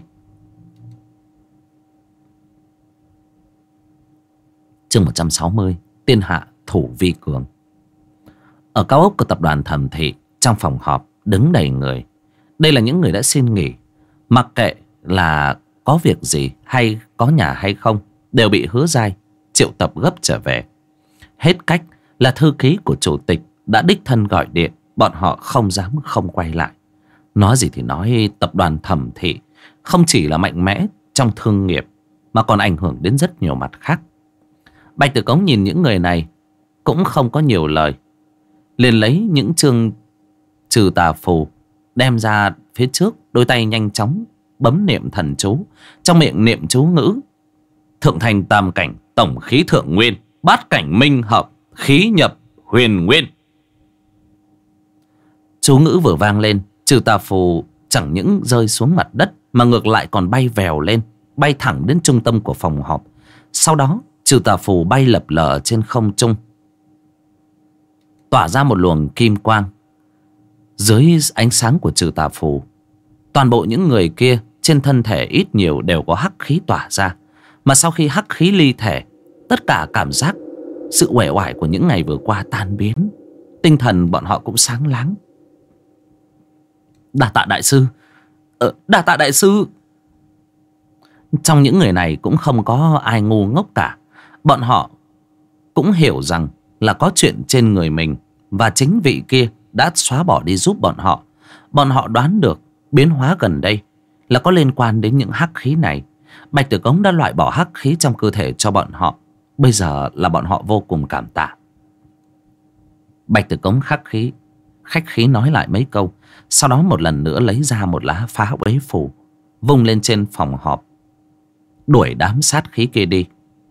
Chương 160, Tiên hạ thủ vi cường. Ở cao ốc của tập đoàn Thẩm Thị, trong phòng họp đứng đầy người. Đây là những người đã xin nghỉ, mặc kệ là có việc gì hay có nhà hay không, đều bị Hứa Giai triệu tập gấp trở về. Hết cách là thư ký của chủ tịch đã đích thân gọi điện, bọn họ không dám không quay lại. Nói gì thì nói, tập đoàn Thẩm Thị không chỉ là mạnh mẽ trong thương nghiệp, mà còn ảnh hưởng đến rất nhiều mặt khác. Bạch Tử Cống nhìn những người này cũng không có nhiều lời, liền lấy những chương trừ tà phù đem ra phía trước, đôi tay nhanh chóng bấm niệm thần chú, trong miệng niệm chú ngữ: thượng thành tam cảnh, tổng khí thượng nguyên, bát cảnh minh hợp, khí nhập huyền nguyên. Chú ngữ vừa vang lên, trừ tà phù chẳng những rơi xuống mặt đất, mà ngược lại còn bay vèo lên, bay thẳng đến trung tâm của phòng họp. Sau đó trừ tà phù bay lập lờ trên không trung, tỏa ra một luồng kim quang. Dưới ánh sáng của trừ tà phù, toàn bộ những người kia trên thân thể ít nhiều đều có hắc khí tỏa ra. Mà sau khi hắc khí ly thể, tất cả cảm giác sự uể oải của những ngày vừa qua tan biến, tinh thần bọn họ cũng sáng láng. Đa tạ đại sư, đa tạ đại sư. Trong những người này cũng không có ai ngu ngốc cả. Bọn họ cũng hiểu rằng là có chuyện trên người mình, và chính vị kia đã xóa bỏ đi giúp bọn họ. Bọn họ đoán được biến hóa gần đây là có liên quan đến những hắc khí này. Bạch Tử Cống đã loại bỏ hắc khí trong cơ thể cho bọn họ. Bây giờ là bọn họ vô cùng cảm tạ. Bạch Tử Cống khách khí nói lại mấy câu, sau đó một lần nữa lấy ra một lá phá uế phù, vung lên trên phòng họp, đuổi đám sát khí kia đi.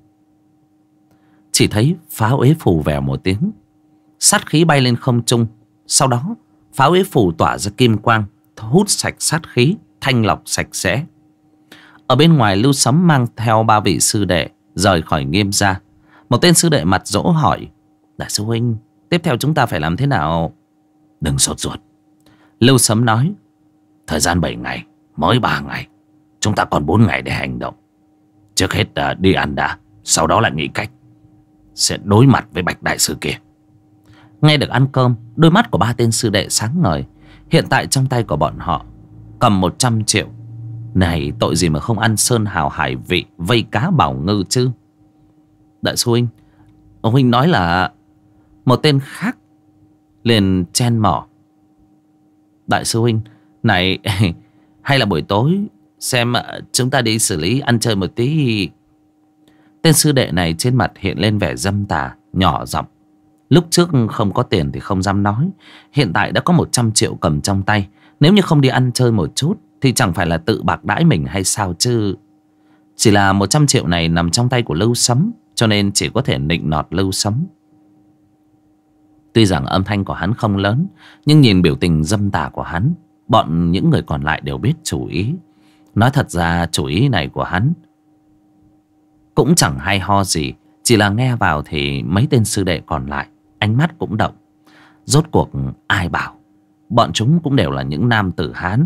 Chỉ thấy phá uế phù vèo một tiếng, sát khí bay lên không trung. Sau đó phá uế phù tỏa ra kim quang, hút sạch sát khí, thanh lọc sạch sẽ. Ở bên ngoài, Lưu Sấm mang theo 3 vị sư đệ rời khỏi Nghiêm gia. Một tên sư đệ mặt dỗ hỏi: đại sư huynh, tiếp theo chúng ta phải làm thế nào? Đừng sốt ruột, Lưu Sấm nói. Thời gian 7 ngày, mới 3 ngày, chúng ta còn 4 ngày để hành động. Trước hết đi ăn đã, sau đó lại nghĩ cách sẽ đối mặt với Bạch đại sư kia. Nghe được ăn cơm, đôi mắt của 3 tên sư đệ sáng ngời. Hiện tại trong tay của bọn họ cầm 100 triệu. Này, tội gì mà không ăn sơn hào hải vị, vây cá bảo ngư chứ? Đại sư huynh, ông huynh nói là... Một tên khác liền chen mỏ: đại sư huynh, này hay là buổi tối xem chúng ta đi xử lý ăn chơi một tí. Tên sư đệ này trên mặt hiện lên vẻ dâm tà, nhỏ giọng: lúc trước không có tiền thì không dám nói, hiện tại đã có 100 triệu cầm trong tay, nếu như không đi ăn chơi một chút thì chẳng phải là tự bạc đãi mình hay sao chứ? Chỉ là 100 triệu này nằm trong tay của Lưu Sấm, cho nên chỉ có thể nịnh nọt Lưu Sấm. Tuy rằng âm thanh của hắn không lớn, nhưng nhìn biểu tình dâm tà của hắn, bọn những người còn lại đều biết chủ ý. Nói thật ra chủ ý này của hắn cũng chẳng hay ho gì, chỉ là nghe vào thì mấy tên sư đệ còn lại ánh mắt cũng động. Rốt cuộc ai bảo bọn chúng cũng đều là những nam tử Hán,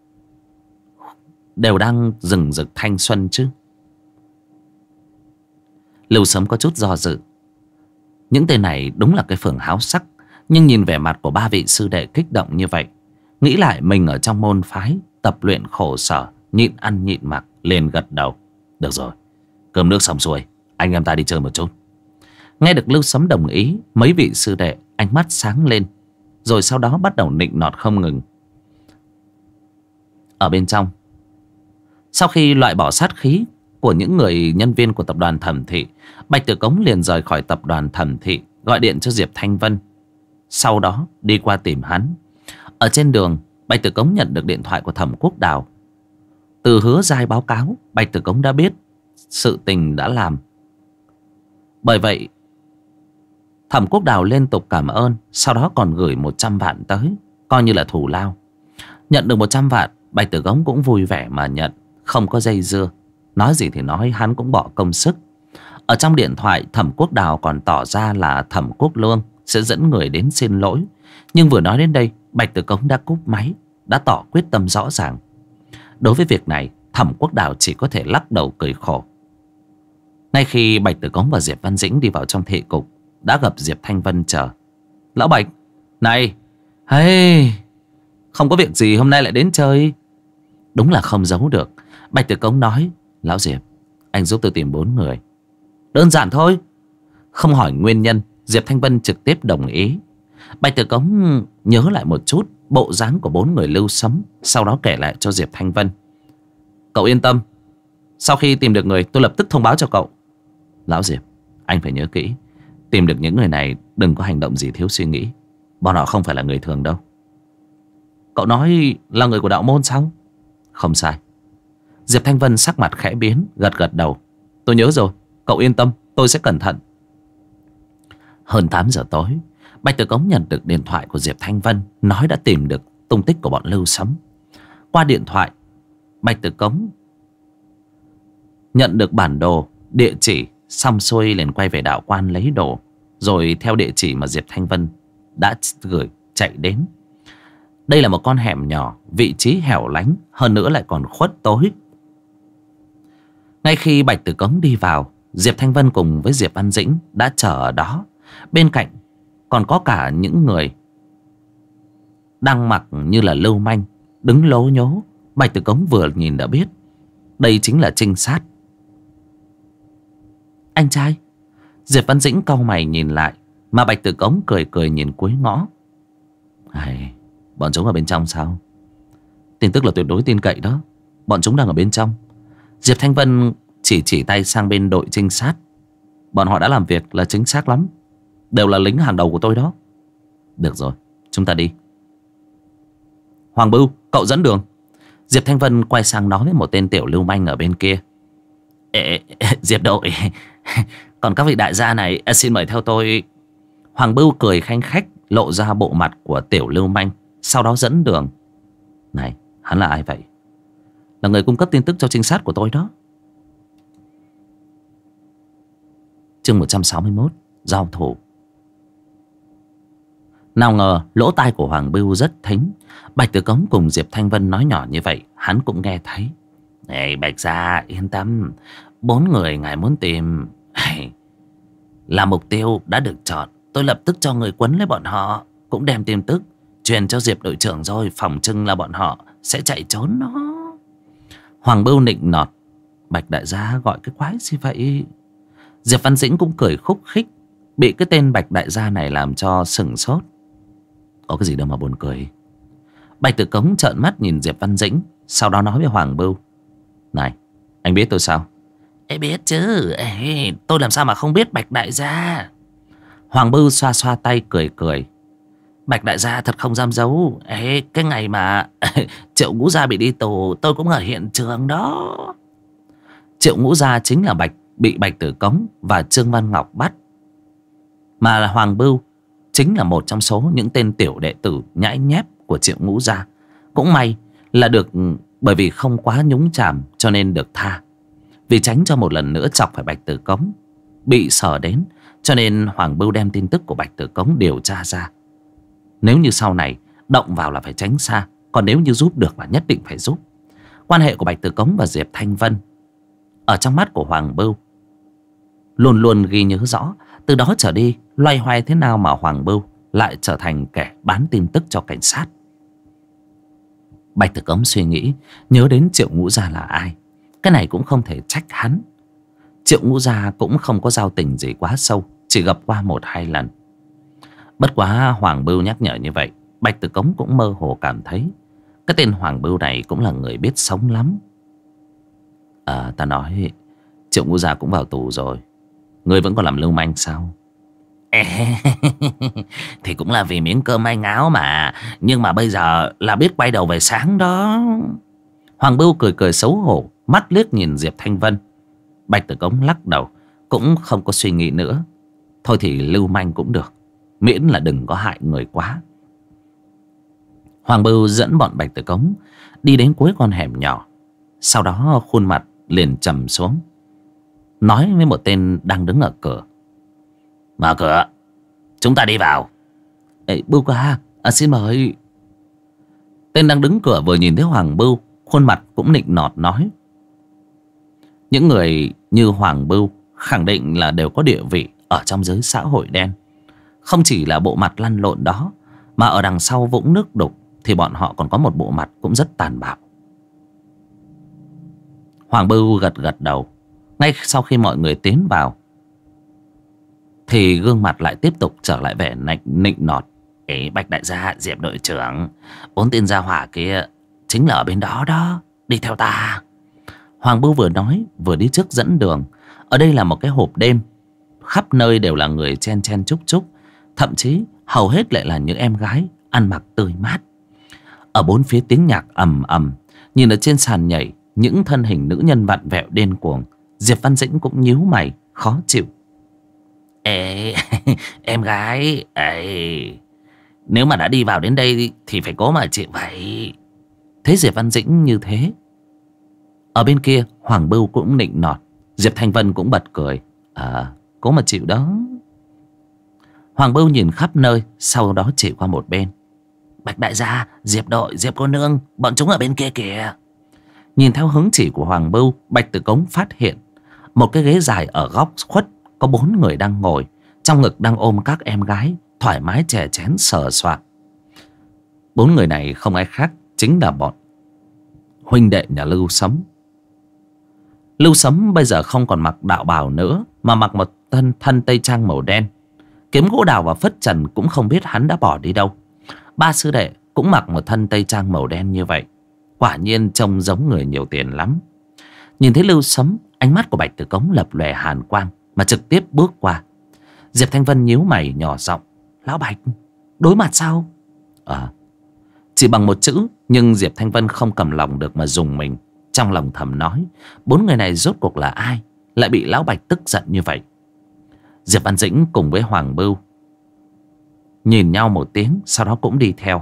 đều đang rừng rực thanh xuân chứ. Lưu Sấm có chút do dự. Những tên này đúng là cái phường háo sắc, nhưng nhìn vẻ mặt của 3 vị sư đệ kích động như vậy, nghĩ lại mình ở trong môn phái tập luyện khổ sở, nhịn ăn nhịn mặc, liền gật đầu: được rồi, cơm nước xong xuôi, anh em ta đi chơi một chút. Nghe được Lưu Sấm đồng ý, mấy vị sư đệ ánh mắt sáng lên, rồi sau đó bắt đầu nịnh nọt không ngừng. Ở bên trong, sau khi loại bỏ sát khí của những người nhân viên của tập đoàn Thẩm Thị, Bạch Tử Cống liền rời khỏi tập đoàn Thẩm Thị, gọi điện cho Diệp Thanh Vân, sau đó đi qua tìm hắn. Ở trên đường, Bạch Tử Cống nhận được điện thoại của Thẩm Quốc Đào. Từ Hứa Giai báo cáo, Bạch Tử Cống đã biết sự tình đã làm. Bởi vậy Thẩm Quốc Đào liên tục cảm ơn, sau đó còn gửi 100 vạn tới, coi như là thù lao. Nhận được 100 vạn, Bạch Tử Cống cũng vui vẻ mà nhận, không có dây dưa. Nói gì thì nói, hắn cũng bỏ công sức. Ở trong điện thoại, Thẩm Quốc Đào còn tỏ ra là Thẩm Quốc Lương sẽ dẫn người đến xin lỗi. Nhưng vừa nói đến đây, Bạch Tử Cống đã cúp máy, đã tỏ quyết tâm rõ ràng. Đối với việc này, Thẩm Quốc Đào chỉ có thể lắc đầu cười khổ. Ngay khi Bạch Tử Cống và Diệp Văn Dĩnh đi vào trong thị cục, đã gặp Diệp Thanh Vân chờ. Lão Bạch, này, hey, không có việc gì hôm nay lại đến chơi. Đúng là không giấu được. Bạch Tử Cống nói, lão Diệp, anh giúp tôi tìm 4 người. Đơn giản thôi. Không hỏi nguyên nhân, Diệp Thanh Vân trực tiếp đồng ý. Bạch Tử Cống nhớ lại một chút bộ dáng của 4 người Lưu Sấm, sau đó kể lại cho Diệp Thanh Vân. Cậu yên tâm, sau khi tìm được người tôi lập tức thông báo cho cậu. Lão Diệp, anh phải nhớ kỹ, tìm được những người này đừng có hành động gì thiếu suy nghĩ. Bọn họ không phải là người thường đâu. Cậu nói là người của đạo môn sao? Không sai. Diệp Thanh Vân sắc mặt khẽ biến, gật gật đầu. Tôi nhớ rồi, cậu yên tâm, tôi sẽ cẩn thận. Hơn 8 giờ tối, Bạch Tử Cống nhận được điện thoại của Diệp Thanh Vân, nói đã tìm được tung tích của bọn Lưu Sấm. Qua điện thoại, Bạch Tử Cống nhận được bản đồ, địa chỉ, xong xuôi liền quay về đạo quan lấy đồ. Rồi theo địa chỉ mà Diệp Thanh Vân đã gửi chạy đến. Đây là một con hẻm nhỏ, vị trí hẻo lánh, hơn nữa lại còn khuất tối. Ngay khi Bạch Tử Cống đi vào, Diệp Thanh Vân cùng với Diệp Văn Dĩnh đã chờ ở đó. Bên cạnh còn có cả những người đang mặc như là lưu manh, đứng lố nhố. Bạch Tử Cống vừa nhìn đã biết đây chính là trinh sát. Anh trai. Diệp Văn Dĩnh cau mày nhìn lại, mà Bạch Tử Cống cười cười nhìn cuối ngõ. Bọn chúng ở bên trong sao? Tin tức là tuyệt đối tin cậy đó. Bọn chúng đang ở bên trong. Diệp Thanh Vân chỉ tay sang bên đội trinh sát. Bọn họ đã làm việc là chính xác lắm, đều là lính hàng đầu của tôi đó. Được rồi, chúng ta đi. Hoàng Bưu, cậu dẫn đường. Diệp Thanh Vân quay sang nói với một tên tiểu lưu manh ở bên kia. Diệp đội, còn các vị đại gia này xin mời theo tôi. Hoàng Bưu cười khanh khách, lộ ra bộ mặt của tiểu lưu manh, sau đó dẫn đường. Này, hắn là ai vậy? Là người cung cấp tin tức cho trinh sát của tôi đó. Chương 161, giao thủ. Nào ngờ lỗ tai của Hoàng Bưu rất thính. Bạch Tử Cống cùng Diệp Thanh Vân nói nhỏ như vậy, hắn cũng nghe thấy. Này Bạch gia yên tâm, 4 người ngài muốn tìm là mục tiêu đã được chọn. Tôi lập tức cho người quấn lấy bọn họ, cũng đem tin tức truyền cho Diệp đội trưởng rồi, phỏng chừng là bọn họ sẽ chạy trốn đó. Hoàng Bưu nịnh nọt. Bạch đại gia gọi cái quái gì vậy? Diệp Văn Dĩnh cũng cười khúc khích, bị cái tên Bạch đại gia này làm cho sửng sốt. Có cái gì đâu mà buồn cười. Bạch Tử Cống trợn mắt nhìn Diệp Văn Dĩnh, sau đó nói với Hoàng Bưu. Này, anh biết tôi sao? Biết chứ, tôi làm sao mà không biết Bạch đại gia. Hoàng Bưu xoa xoa tay cười cười. Bạch đại gia thật không dám giấu. Cái ngày mà Triệu Ngũ Gia bị đi tù, tôi cũng ở hiện trường đó. Triệu Ngũ Gia chính là bị Bạch Tử Cống và Trương Văn Ngọc bắt. Mà là Hoàng Bưu chính là một trong số những tên tiểu đệ tử nhãi nhép của Triệu Ngũ Gia. Cũng may là được, bởi vì không quá nhúng chàm cho nên được tha. Vì tránh cho một lần nữa chọc phải Bạch Tử Cống bị sờ đến, cho nên Hoàng Bưu đem tin tức của Bạch Tử Cống điều tra ra. Nếu như sau này động vào là phải tránh xa, còn nếu như giúp được là nhất định phải giúp. Quan hệ của Bạch Tử Cống và Diệp Thanh Vân ở trong mắt của Hoàng Bưu luôn luôn ghi nhớ rõ. Từ đó trở đi, loay hoay thế nào mà Hoàng Bưu lại trở thành kẻ bán tin tức cho cảnh sát. Bạch Tử Cống suy nghĩ, nhớ đến Triệu Ngũ Gia là ai. Cái này cũng không thể trách hắn. Triệu Ngũ Gia cũng không có giao tình gì quá sâu, chỉ gặp qua 1-2 lần. Bất quá Hoàng Bưu nhắc nhở như vậy, Bạch Tử Cống cũng mơ hồ cảm thấy cái tên Hoàng Bưu này cũng là người biết sống lắm. Ta nói Triệu Ngũ Gia cũng vào tù rồi, ngươi vẫn còn làm lưu manh sao? Thì cũng là vì miếng cơm manh áo mà. Nhưng mà bây giờ là biết quay đầu về sáng đó. Hoàng Bưu cười cười xấu hổ, mắt liếc nhìn Diệp Thanh Vân. Bạch Tử Cống lắc đầu, cũng không có suy nghĩ nữa. Thôi thì lưu manh cũng được, miễn là đừng có hại người quá. Hoàng Bưu dẫn bọn Bạch Tử Cống đi đến cuối con hẻm nhỏ. Sau đó khuôn mặt liền trầm xuống, nói với một tên đang đứng ở cửa: "Mở cửa, chúng ta đi vào." "Ê, Bưu ca, xin mời." Tên đang đứng cửa vừa nhìn thấy Hoàng Bưu, khuôn mặt cũng nịnh nọt nói. Những người như Hoàng Bưu khẳng định là đều có địa vị ở trong giới xã hội đen. Không chỉ là bộ mặt lăn lộn đó, mà ở đằng sau vũng nước đục thì bọn họ còn có một bộ mặt cũng rất tàn bạo. Hoàng Bưu gật gật đầu. Ngay sau khi mọi người tiến vào thì gương mặt lại tiếp tục trở lại vẻ nịnh nọt. "Ê, Bạch đại gia, Diệp đội trưởng, 4 tên gia hỏa kia chính là ở bên đó đó, đi theo ta." Hoàng Bưu vừa nói vừa đi trước dẫn đường. Ở đây là một cái hộp đêm, khắp nơi đều là người chen chen chúc chúc, thậm chí hầu hết lại là những em gái ăn mặc tươi mát. Ở bốn phía tiếng nhạc ầm ầm, nhìn ở trên sàn nhảy những thân hình nữ nhân vặn vẹo điên cuồng. Diệp Văn Dĩnh cũng nhíu mày khó chịu. "Ê, em gái, ê, nếu mà đã đi vào đến đây thì phải cố mà chịu vậy." Thấy Diệp Văn Dĩnh như thế, ở bên kia Hoàng Bưu cũng nịnh nọt. Diệp Thanh Vân cũng bật cười. Cố mà chịu đó." Hoàng Bưu nhìn khắp nơi, sau đó chỉ qua một bên. "Bạch đại gia, Diệp đội, Diệp cô nương, bọn chúng ở bên kia kìa." Nhìn theo hướng chỉ của Hoàng Bưu, Bạch Tử Cống phát hiện một cái ghế dài ở góc khuất có 4 người đang ngồi, trong ngực đang ôm các em gái, thoải mái chè chén sờ soạng. 4 người này không ai khác, chính là bọn huynh đệ nhà Lưu Sấm. Lưu Sấm bây giờ không còn mặc đạo bào nữa, mà mặc một thân tây trang màu đen. Kiếm Gỗ Đào và Phất Trần cũng không biết hắn đã bỏ đi đâu. 3 sư đệ cũng mặc một thân tây trang màu đen như vậy, quả nhiên trông giống người nhiều tiền lắm. Nhìn thấy Lưu Sấm, ánh mắt của Bạch Tử Cống lập lòe hàn quang, mà trực tiếp bước qua. Diệp Thanh Vân nhíu mày nhỏ giọng: "Lão Bạch, đối mặt sao?" Chỉ bằng một chữ, nhưng Diệp Thanh Vân không cầm lòng được mà dùng mình. Trong lòng thầm nói: 4 người này rốt cuộc là ai, lại bị Lão Bạch tức giận như vậy? Diệp Văn Dĩnh cùng với Hoàng Bưu nhìn nhau một tiếng, sau đó cũng đi theo.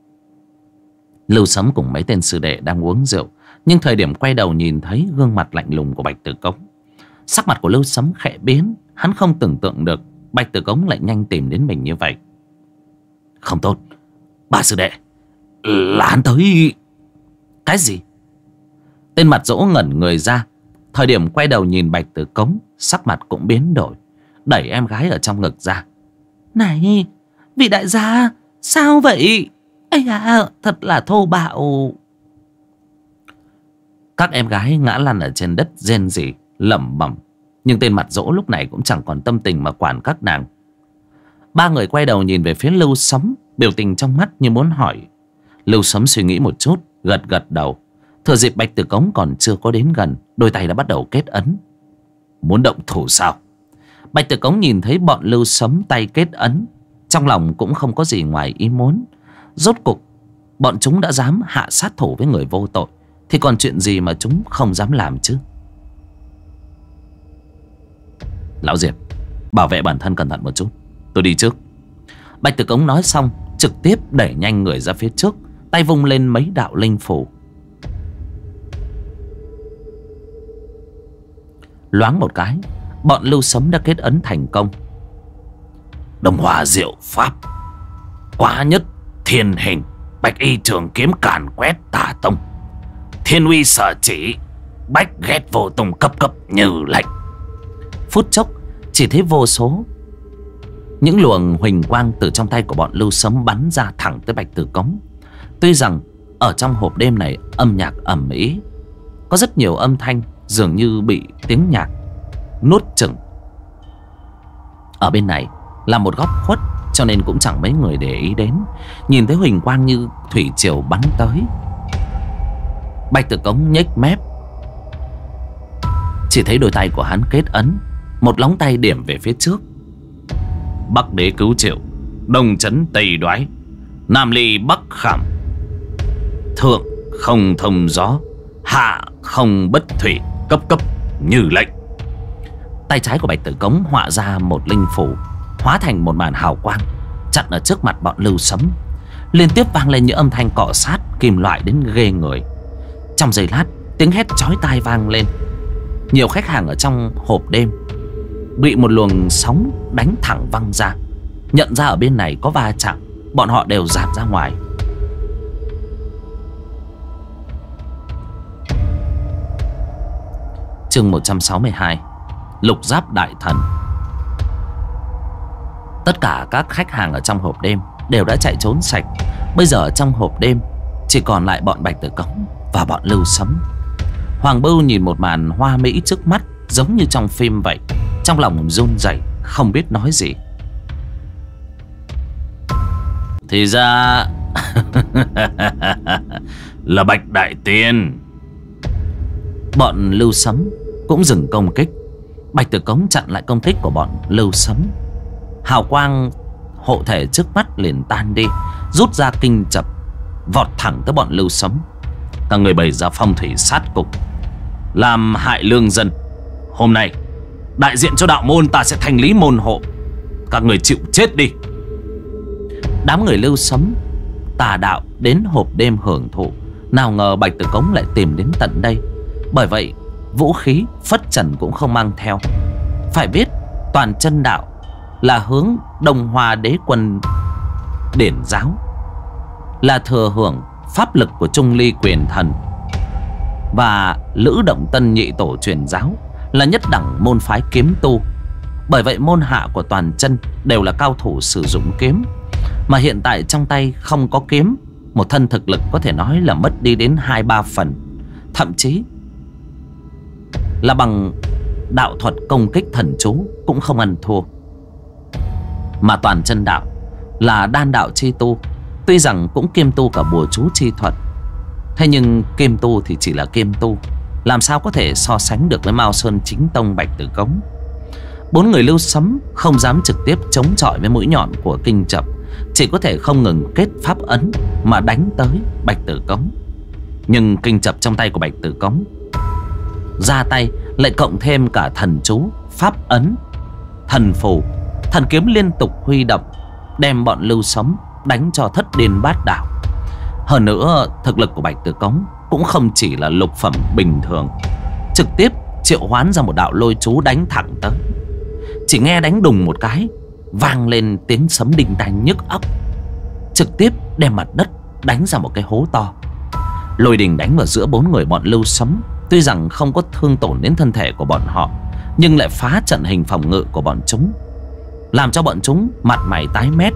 Lưu Sấm cùng mấy tên sư đệ đang uống rượu, nhưng thời điểm quay đầu nhìn thấy gương mặt lạnh lùng của Bạch Tử Cống, sắc mặt của Lưu Sấm khẽ biến. Hắn không tưởng tượng được Bạch Tử Cống lại nhanh tìm đến mình như vậy. "Không tốt, 3 sư đệ, là hắn tới." "Cái gì?" Tên Mặt Dỗ ngẩn người ra. Thời điểm quay đầu nhìn Bạch Tử Cống, sắc mặt cũng biến đổi, đẩy em gái ở trong ngực ra. "Này, vị đại gia, sao vậy? Ây à, thật là thô bạo." Các em gái ngã lăn ở trên đất rên rỉ lẩm bẩm, nhưng tên Mặt Dỗ lúc này cũng chẳng còn tâm tình mà quản các nàng. 3 người quay đầu nhìn về phía Lưu Sấm, biểu tình trong mắt như muốn hỏi. Lưu Sấm suy nghĩ một chút, gật gật đầu. Thừa dịp Bạch Tử Cống còn chưa có đến gần, đôi tay đã bắt đầu kết ấn. "Muốn động thủ sao?" Bạch Tử Cống nhìn thấy bọn Lưu Sấm tay kết ấn, trong lòng cũng không có gì ngoài ý muốn. Rốt cục bọn chúng đã dám hạ sát thủ với người vô tội, thì còn chuyện gì mà chúng không dám làm chứ? "Lão Diệp, bảo vệ bản thân cẩn thận một chút, tôi đi trước." Bạch Tử Cống nói xong, trực tiếp đẩy nhanh người ra phía trước, tay vung lên mấy đạo linh phủ. Loáng một cái, bọn Lưu Sấm đã kết ấn thành công. "Đông Hòa Diệu Pháp, Quá Nhất Thiên Hình, Bạch Y Trường Kiếm càn quét tà tông, Thiên Uy Sở Chỉ, Bách Ghét Vô Tung cấp cấp như lệnh." Phút chốc, chỉ thấy vô số những luồng huỳnh quang từ trong tay của bọn Lưu Sấm bắn ra thẳng tới Bạch Tử Cống. Tuy rằng ở trong hộp đêm này âm nhạc ầm ĩ, có rất nhiều âm thanh dường như bị tiếng nhạc nuốt chửng. Ở bên này là một góc khuất, cho nên cũng chẳng mấy người để ý đến. Nhìn thấy huỳnh quang như thủy triều bắn tới, Bạch Tử Cống nhếch mép. Chỉ thấy đôi tay của hắn kết ấn, một lóng tay điểm về phía trước. "Bắc đế cứu triệu, Đông trấn Tây đoái, Nam ly Bắc khảm, Thượng không thông gió, Hạ không bất thủy, cấp cấp như lệnh." Tay trái của Bạch Tử Cống họa ra một linh phủ, hóa thành một màn hào quang chặn ở trước mặt bọn Lưu Sấm. Liên tiếp vang lên những âm thanh cọ sát kim loại đến ghê người. Trong giây lát, tiếng hét chói tai vang lên. Nhiều khách hàng ở trong hộp đêm bị một luồng sóng đánh thẳng văng ra. Nhận ra ở bên này có va chạm, bọn họ đều dạt ra ngoài. Chương 162. Lục Giáp Đại Thần. Tất cả các khách hàng ở trong hộp đêm đều đã chạy trốn sạch. Bây giờ trong hộp đêm chỉ còn lại bọn Bạch Tử Cống và bọn Lưu Sấm. Hoàng Bưu nhìn một màn hoa mỹ trước mắt giống như trong phim vậy, trong lòng run rẩy không biết nói gì. Thì ra là Bạch Đại Tiên. Bọn Lưu Sấm cũng dừng công kích. Bạch Tử Cống chặn lại công kích của bọn Lưu Sấm. Hào quang hộ thể trước mắt liền tan đi, rút ra kinh chập, vọt thẳng tới bọn Lưu Sấm. Các người bày ra phong thủy sát cục, làm hại lương dân. Hôm nay đại diện cho đạo môn ta sẽ thanh lý môn hộ. Các người chịu chết đi. Đám người Lưu Sấm tà đạo đến hộp đêm hưởng thụ, nào ngờ Bạch Tử Cống lại tìm đến tận đây. Bởi vậy vũ khí phất trần cũng không mang theo. Phải biết Toàn Chân Đạo là hướng Đông Hoa Đế Quân Điển Giáo, là thừa hưởng pháp lực của Trung Ly Quyền Thần, và Lữ Động Tân Nhị Tổ truyền giáo là nhất đẳng môn phái kiếm tu. Bởi vậy môn hạ của Toàn Chân đều là cao thủ sử dụng kiếm. Mà hiện tại trong tay không có kiếm, một thân thực lực có thể nói là mất đi đến 2-3 phần. Thậm chí là bằng đạo thuật công kích thần chú cũng không ăn thua. Mà Toàn Chân Đạo là đan đạo chi tu, tuy rằng cũng kiêm tu cả bùa chú chi thuật. Thế nhưng kiêm tu thì chỉ là kiêm tu, làm sao có thể so sánh được với Mao Sơn chính tông Bạch Tử Cống. Bốn người Lưu Sấm không dám trực tiếp chống chọi với mũi nhọn của kinh chập, chỉ có thể không ngừng kết pháp ấn mà đánh tới Bạch Tử Cống. Nhưng kinh chập trong tay của Bạch Tử Cống ra tay lại cộng thêm cả thần chú, pháp ấn, thần phù, thần kiếm liên tục huy động, đem bọn Lưu Sấm đánh cho thất điên bát đảo. Hơn nữa thực lực của Bạch Tử Cống cũng không chỉ là lục phẩm bình thường, trực tiếp triệu hoán ra một đạo lôi chú đánh thẳng tới. Chỉ nghe đánh đùng một cái, vang lên tiếng sấm đinh tai nhức óc, trực tiếp đem mặt đất đánh ra một cái hố to. Lôi đình đánh vào giữa bốn người bọn Lưu Sấm, tuy rằng không có thương tổn đến thân thể của bọn họ, nhưng lại phá trận hình phòng ngự của bọn chúng, làm cho bọn chúng mặt mày tái mét.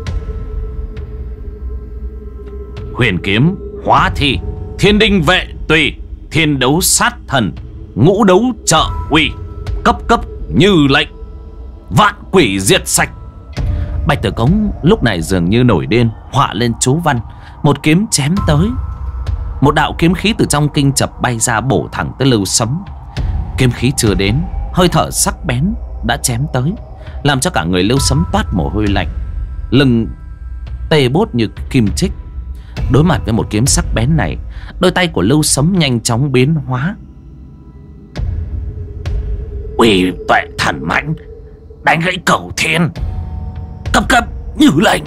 Huyền kiếm hóa thi, thiên đinh vệ tùy, thiên đấu sát thần, ngũ đấu trợ uy, cấp cấp như lệnh, vạn quỷ diệt sạch. Bạch Tử Cống lúc này dường như nổi điên, họa lên chú văn, một kiếm chém tới. Một đạo kiếm khí từ trong kinh chập bay ra bổ thẳng tới Lưu Sấm. Kiếm khí chưa đến, hơi thở sắc bén đã chém tới, làm cho cả người Lưu Sấm toát mồ hôi lạnh, lưng tê bốt như kim chích. Đối mặt với một kiếm sắc bén này, đôi tay của Lưu Sấm nhanh chóng biến hóa. Uy tuệ thần mãnh, đánh gãy cầu thiên, cấp cấp như lệnh.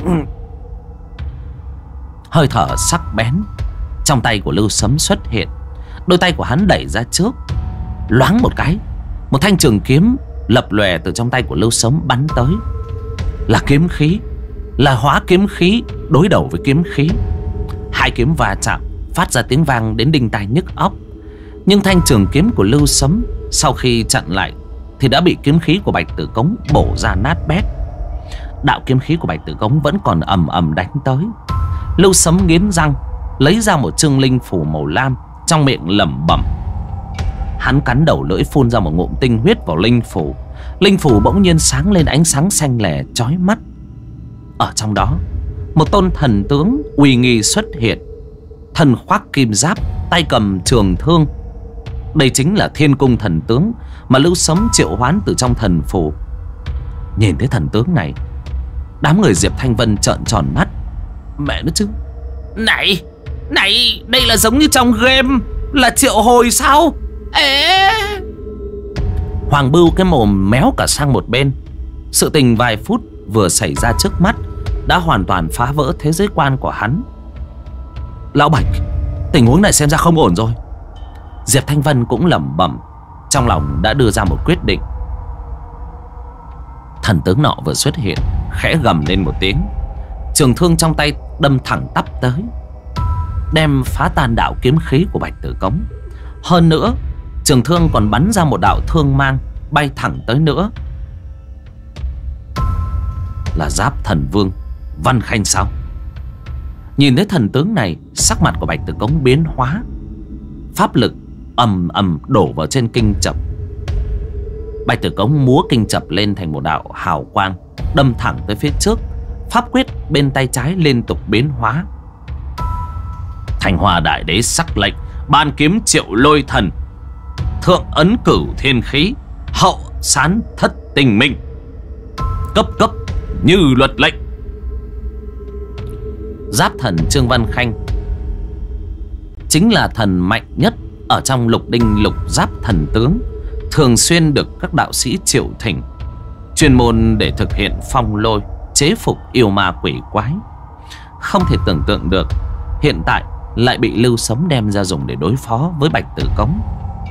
Hơi thở sắc bén trong tay của Lưu Sấm xuất hiện. Đôi tay của hắn đẩy ra trước, loáng một cái, một thanh trường kiếm lập lòe từ trong tay của Lưu Sấm bắn tới. Là kiếm khí, là hóa kiếm khí đối đầu với kiếm khí. Hai kiếm va chạm phát ra tiếng vang đến đinh tai nhức óc. Nhưng thanh trường kiếm của Lưu Sấm sau khi chặn lại thì đã bị kiếm khí của Bạch Tử Cống bổ ra nát bét. Đạo kiếm khí của Bạch Tử Cống vẫn còn ầm ầm đánh tới. Lưu Sấm nghiến răng lấy ra một chương linh phủ màu lam, trong miệng lẩm bẩm. Hắn cắn đầu lưỡi phun ra một ngụm tinh huyết vào linh phủ. Linh phủ bỗng nhiên sáng lên ánh sáng xanh lè chói mắt. Ở trong đó một tôn thần tướng uy nghi xuất hiện, thân khoác kim giáp, tay cầm trường thương. Đây chính là Thiên Cung thần tướng mà Lưu Sấm triệu hoán từ trong thần phù. Nhìn thấy thần tướng này, đám người Diệp Thanh Vân trợn tròn mắt. Mẹ nó chứ, này, đây là giống như trong game, là triệu hồi sao? Ê! Hoàng Bưu cái mồm méo cả sang một bên. Sự tình vài phút vừa xảy ra trước mắt đã hoàn toàn phá vỡ thế giới quan của hắn. Lão Bạch, tình huống này xem ra không ổn rồi. Diệp Thanh Vân cũng lẩm bẩm, trong lòng đã đưa ra một quyết định. Thần tướng nọ vừa xuất hiện, khẽ gầm lên một tiếng, trường thương trong tay đâm thẳng tắp tới, đem phá tan đạo kiếm khí của Bạch Tử Cống. Hơn nữa, trường thương còn bắn ra một đạo thương mang bay thẳng tới nữa. Là Giáp Thần Vương Văn Khanh sao? Nhìn thấy thần tướng này, sắc mặt của Bạch Tử Cống biến hóa. Pháp lực ầm ầm đổ vào trên kinh chập. Bạch Tử Cống múa kinh chập lên thành một đạo hào quang, đâm thẳng tới phía trước. Pháp quyết bên tay trái liên tục biến hóa. Thanh Hoa Đại Đế sắc lệnh, ban kiếm Triệu Lôi Thần, thượng ấn cửu thiên khí, hậu sán thất tình minh, cấp cấp như luật lệnh. Giáp thần Trương Văn Khanh chính là thần mạnh nhất ở trong Lục Đinh Lục Giáp thần tướng, thường xuyên được các đạo sĩ triệu thỉnh, chuyên môn để thực hiện phong lôi, chế phục yêu ma quỷ quái. Không thể tưởng tượng được hiện tại lại bị Lưu Sấm đem ra dùng để đối phó với Bạch Tử Cống.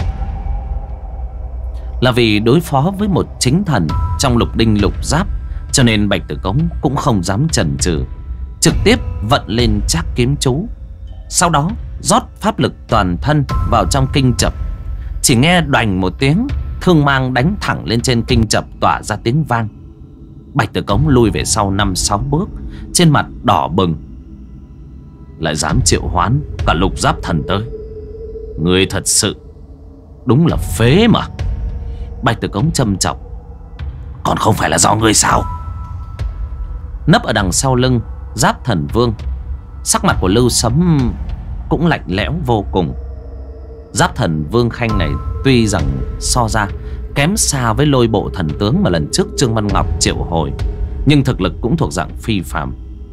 Là vì đối phó với một chính thần trong Lục Đinh Lục Giáp, cho nên Bạch Tử Cống cũng không dám chần chừ, trực tiếp vận lên Trác kiếm chú. Sau đó rót pháp lực toàn thân vào trong kinh chập. Chỉ nghe đoành một tiếng, thương mang đánh thẳng lên trên kinh chập, tỏa ra tiếng vang. Bạch Tử Cống lui về sau 5-6 bước, trên mặt đỏ bừng. Lại dám triệu hoán cả Lục Giáp thần tới, người thật sự đúng là phế mà. Bạch Tử Cống châm chọc, còn không phải là do ngươi sao? Nấp ở đằng sau lưng Giáp Thần Vương, sắc mặt của Lưu Sấm cũng lạnh lẽo vô cùng. Giáp Thần Vương Khanh này tuy rằng so ra kém xa với Lôi Bộ thần tướng mà lần trước Trương Văn Ngọc triệu hồi, nhưng thực lực cũng thuộc dạng phi phàm.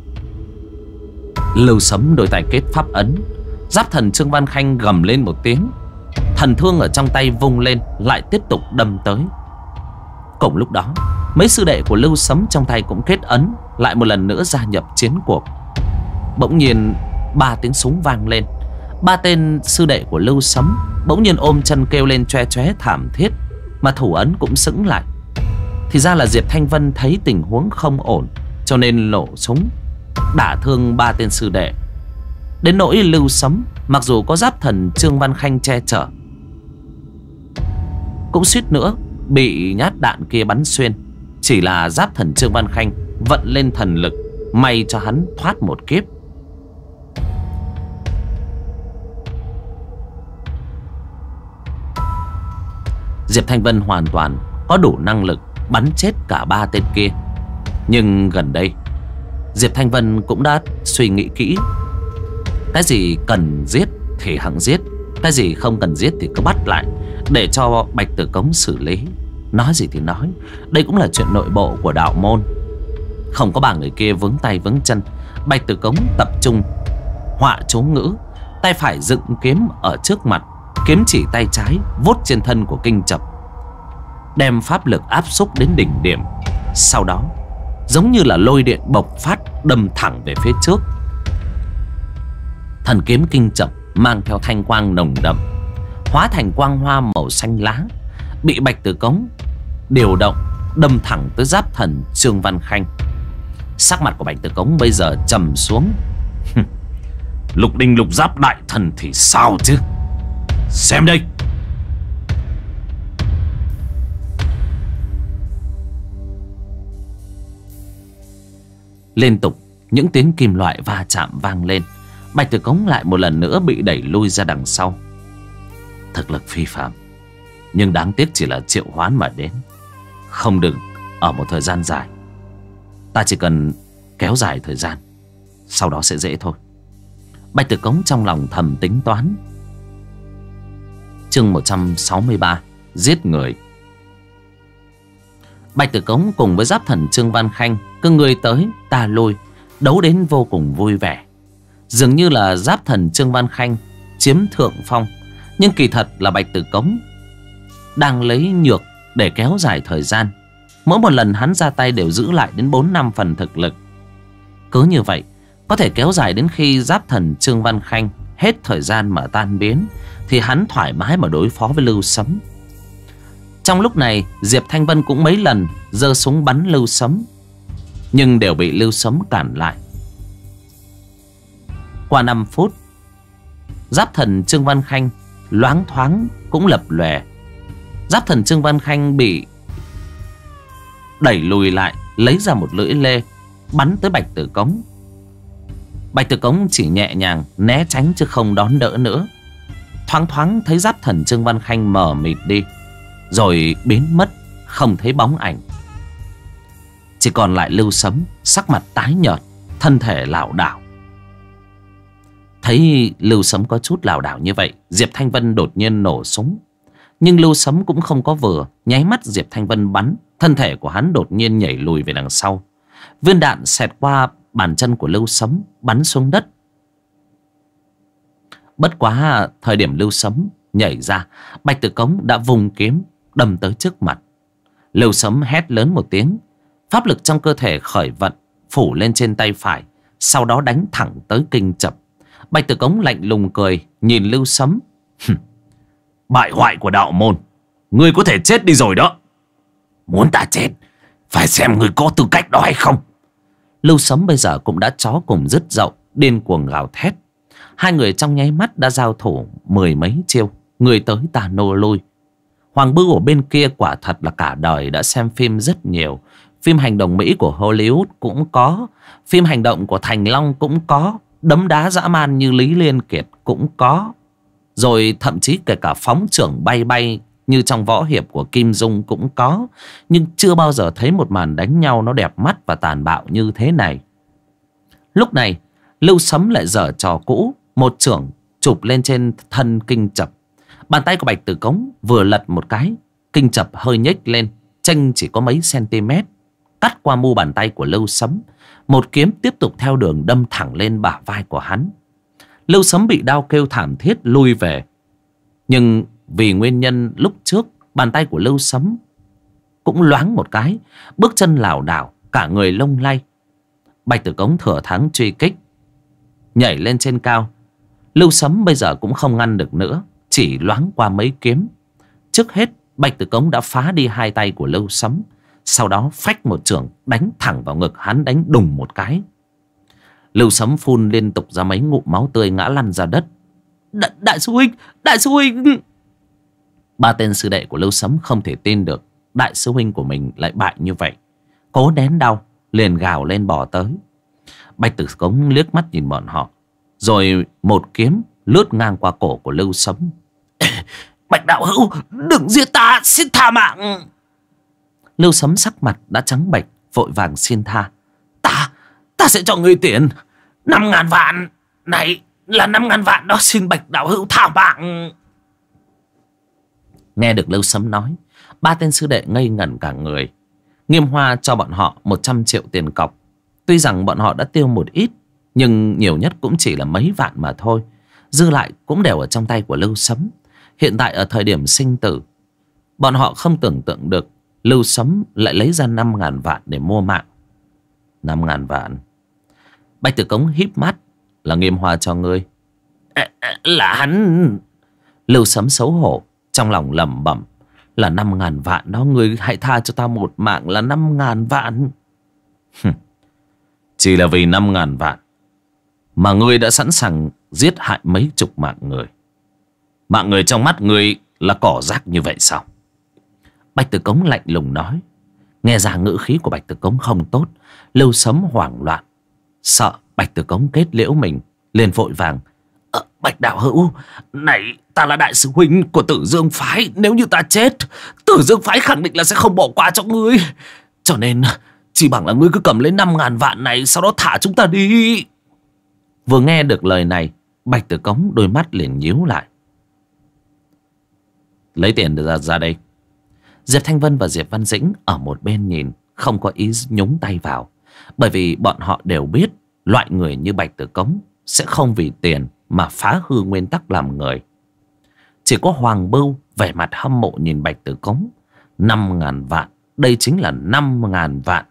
Lưu Sấm đôi tay kết pháp ấn, Giáp Thần Trương Văn Khanh gầm lên một tiếng, thần thương ở trong tay vung lên, lại tiếp tục đâm tới. Cùng lúc đó, mấy sư đệ của Lưu Sấm trong tay cũng kết ấn, lại một lần nữa gia nhập chiến cuộc. Bỗng nhiên 3 tiếng súng vang lên. 3 tên sư đệ của Lưu Sấm bỗng nhiên ôm chân kêu lên choe choé thảm thiết, mà thủ ấn cũng sững lại. Thì ra là Diệp Thanh Vân thấy tình huống không ổn, cho nên nổ súng đả thương 3 tên sư đệ. Đến nỗi Lưu Sấm, mặc dù có Giáp Thần Trương Văn Khanh che chở, cũng suýt nữa bị nhát đạn kia bắn xuyên. Chỉ là Giáp Thần Trương Văn Khanh vận lên thần lực, may cho hắn thoát một kiếp. Diệp Thanh Vân hoàn toàn có đủ năng lực bắn chết cả 3 tên kia. Nhưng gần đây Diệp Thanh Vân cũng đã suy nghĩ kỹ, cái gì cần giết thì hẵng giết, cái gì không cần giết thì cứ bắt lại, để cho Bạch Tử Cống xử lý. Nói gì thì nói, đây cũng là chuyện nội bộ của đạo môn, không có 3 người kia vướng tay vướng chân. Bạch Tử Cống tập trung họa chú ngữ, tay phải dựng kiếm ở trước mặt, kiếm chỉ tay trái vuốt trên thân của kinh chập, đem pháp lực áp xúc đến đỉnh điểm. Sau đó giống như là lôi điện bộc phát, đâm thẳng về phía trước. Thần kiếm kinh chập mang theo thanh quang nồng đậm, hóa thành quang hoa màu xanh lá, bị Bạch Tử Cống điều động đâm thẳng tới Giáp Thần Trương Văn Khanh. Sắc mặt của Bạch Tử Cống bây giờ trầm xuống. Lục Đinh Lục Giáp đại thần thì sao chứ? Xem đây. Liên tục những tiếng kim loại va chạm vang lên. Bạch Tử Cống lại một lần nữa bị đẩy lui ra đằng sau. Thực lực phi phàm, nhưng đáng tiếc chỉ là triệu hoán mà đến, không đừng ở một thời gian dài. Ta chỉ cần kéo dài thời gian, sau đó sẽ dễ thôi. Bạch Tử Cống trong lòng thầm tính toán. Chương 163: Giết người. Bạch Tử Cống cùng với Giáp Thần Trương Văn Khanh cứ người tới ta lui, đấu đến vô cùng vui vẻ. Dường như là Giáp Thần Trương Văn Khanh chiếm thượng phong, nhưng kỳ thật là Bạch Tử Cống đang lấy nhược để kéo dài thời gian. Mỗi một lần hắn ra tay đều giữ lại đến 4-5 phần thực lực. Cứ như vậy có thể kéo dài đến khi giáp thần Trương Văn Khanh hết thời gian mà tan biến, thì hắn thoải mái mà đối phó với Lưu Sấm. Trong lúc này Diệp Thanh Vân cũng mấy lần giơ súng bắn Lưu Sấm, nhưng đều bị Lưu Sấm cản lại. Qua 5 phút, giáp thần Trương Văn Khanh loáng thoáng cũng lập lòe. Giáp thần Trương Văn Khanh bị đẩy lùi lại, lấy ra một lưỡi lê bắn tới Bạch Tử Cống. Bạch Tử Cống chỉ nhẹ nhàng né tránh chứ không đón đỡ nữa. Thoáng thoáng thấy giáp thần Trương Văn Khanh mờ mịt đi, rồi biến mất không thấy bóng ảnh. Chỉ còn lại Lưu Sấm, sắc mặt tái nhợt, thân thể lảo đảo. Thấy Lưu Sấm có chút lảo đảo như vậy, Diệp Thanh Vân đột nhiên nổ súng. Nhưng Lưu Sấm cũng không có vừa, nháy mắt Diệp Thanh Vân bắn, thân thể của hắn đột nhiên nhảy lùi về đằng sau. Viên đạn xẹt qua bàn chân của Lưu Sấm, bắn xuống đất. Bất quá thời điểm Lưu Sấm nhảy ra, Bạch Tử Cống đã vùng kiếm đâm tới trước mặt. Lưu Sấm hét lớn một tiếng, pháp lực trong cơ thể khởi vận, phủ lên trên tay phải, sau đó đánh thẳng tới kinh chập. Bạch Tử Cống lạnh lùng cười nhìn Lưu Sấm. Bại hoại của đạo môn, ngươi có thể chết đi rồi đó. Muốn ta chết, phải xem ngươi có tư cách đó hay không. Lưu Sấm bây giờ cũng đã chó cùng dứt dậu, điên cuồng gào thét. Hai người trong nháy mắt đã giao thủ 10 mấy chiêu, người tới ta nô lui. Hoàng Bưu ở bên kia quả thật là cả đời đã xem phim rất nhiều. Phim hành động Mỹ của Hollywood cũng có, phim hành động của Thành Long cũng có, đấm đá dã man như Lý Liên Kiệt cũng có, rồi thậm chí kể cả phóng chưởng bay bay như trong võ hiệp của Kim Dung cũng có. Nhưng chưa bao giờ thấy một màn đánh nhau nó đẹp mắt và tàn bạo như thế này. Lúc này Lưu Sấm lại giở trò cũ, một chưởng chụp lên trên thân kinh chập. Bàn tay của Bạch Tử Cống vừa lật một cái, kinh chập hơi nhếch lên, chênh chỉ có mấy cm, cắt qua mu bàn tay của Lưu Sấm. Một kiếm tiếp tục theo đường đâm thẳng lên bả vai của hắn. Lưu Sấm bị đau kêu thảm thiết lui về. Nhưng vì nguyên nhân lúc trước, bàn tay của Lưu Sấm cũng loáng một cái, bước chân lảo đảo, cả người lông lay. Bạch Tử Cống thừa thắng truy kích, nhảy lên trên cao. Lưu Sấm bây giờ cũng không ngăn được nữa, chỉ loáng qua mấy kiếm. Trước hết Bạch Tử Cống đã phá đi hai tay của Lưu Sấm, sau đó phách một chưởng đánh thẳng vào ngực hắn, đánh đùng một cái. Lưu Sấm phun liên tục ra mấy ngụm máu tươi, ngã lăn ra đất. Đại sư huynh, đại sư huynh! Ba tên sư đệ của Lưu Sấm không thể tin được đại sư huynh của mình lại bại như vậy. Cố nén đau, liền gào lên bò tới. Bạch Tử Cống liếc mắt nhìn bọn họ, rồi một kiếm lướt ngang qua cổ của Lưu Sấm. Bạch đạo hữu, đừng giết ta, xin tha mạng! Lưu Sấm sắc mặt đã trắng bệch, vội vàng xin tha. Ta sẽ cho ngươi tiền 5.000 vạn. Này là 5.000 vạn đó, xin Bạch đạo hữu tha mạng. Nghe được Lưu Sấm nói, ba tên sư đệ ngây ngẩn cả người. Nghiêm Hoa cho bọn họ 100 triệu tiền cọc. Tuy rằng bọn họ đã tiêu một ít, nhưng nhiều nhất cũng chỉ là mấy vạn mà thôi. Dư lại cũng đều ở trong tay của Lưu Sấm. Hiện tại ở thời điểm sinh tử, bọn họ không tưởng tượng được Lưu Sấm lại lấy ra 5.000 vạn để mua mạng. 5.000 vạn. Bạch Tử Cống híp mắt. Là Nghiêm Hoa cho ngươi. Là hắn. Lưu Sấm xấu hổ, trong lòng lẩm bẩm. Là 5.000 vạn đó, ngươi hãy tha cho ta một mạng, là 5.000 vạn. Chỉ là vì 5.000 vạn mà ngươi đã sẵn sàng giết hại mấy chục mạng người. Mạng người trong mắt ngươi là cỏ rác như vậy sao? Bạch Tử Cống lạnh lùng nói. Nghe ra ngữ khí của Bạch Tử Cống không tốt, Lưu Sấm hoảng loạn, sợ Bạch Tử Cống kết liễu mình, liền vội vàng. Bạch đạo hữu, này ta là đại sư huynh của Tử Dương phái, nếu như ta chết, Tử Dương phái khẳng định là sẽ không bỏ qua cho ngươi. Cho nên chỉ bằng là ngươi cứ cầm lấy 5.000 vạn này, sau đó thả chúng ta đi. Vừa nghe được lời này, Bạch Tử Cống đôi mắt liền nhíu lại. Lấy tiền ra đây. Diệp Thanh Vân và Diệp Văn Dĩnh ở một bên nhìn, không có ý nhúng tay vào. Bởi vì bọn họ đều biết loại người như Bạch Tử Cống sẽ không vì tiền mà phá hư nguyên tắc làm người. Chỉ có Hoàng Bưu vẻ mặt hâm mộ nhìn Bạch Tử Cống. 5.000 vạn. Đây chính là 5.000 vạn.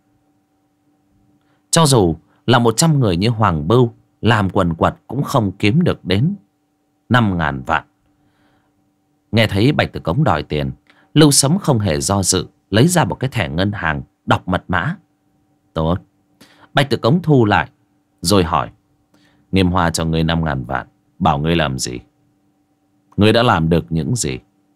Cho dù là 100 người như Hoàng Bưu làm quần quật cũng không kiếm được đến 5.000 vạn. Nghe thấy Bạch Tử Cống đòi tiền, Lưu Sấm không hề do dự, lấy ra một cái thẻ ngân hàng, đọc mật mã. Tốt. Bạch Tử Cống thu lại rồi hỏi: Nghiêm Hoa cho ngươi 5.000 vạn, bảo ngươi làm gì? Ngươi đã làm được những gì?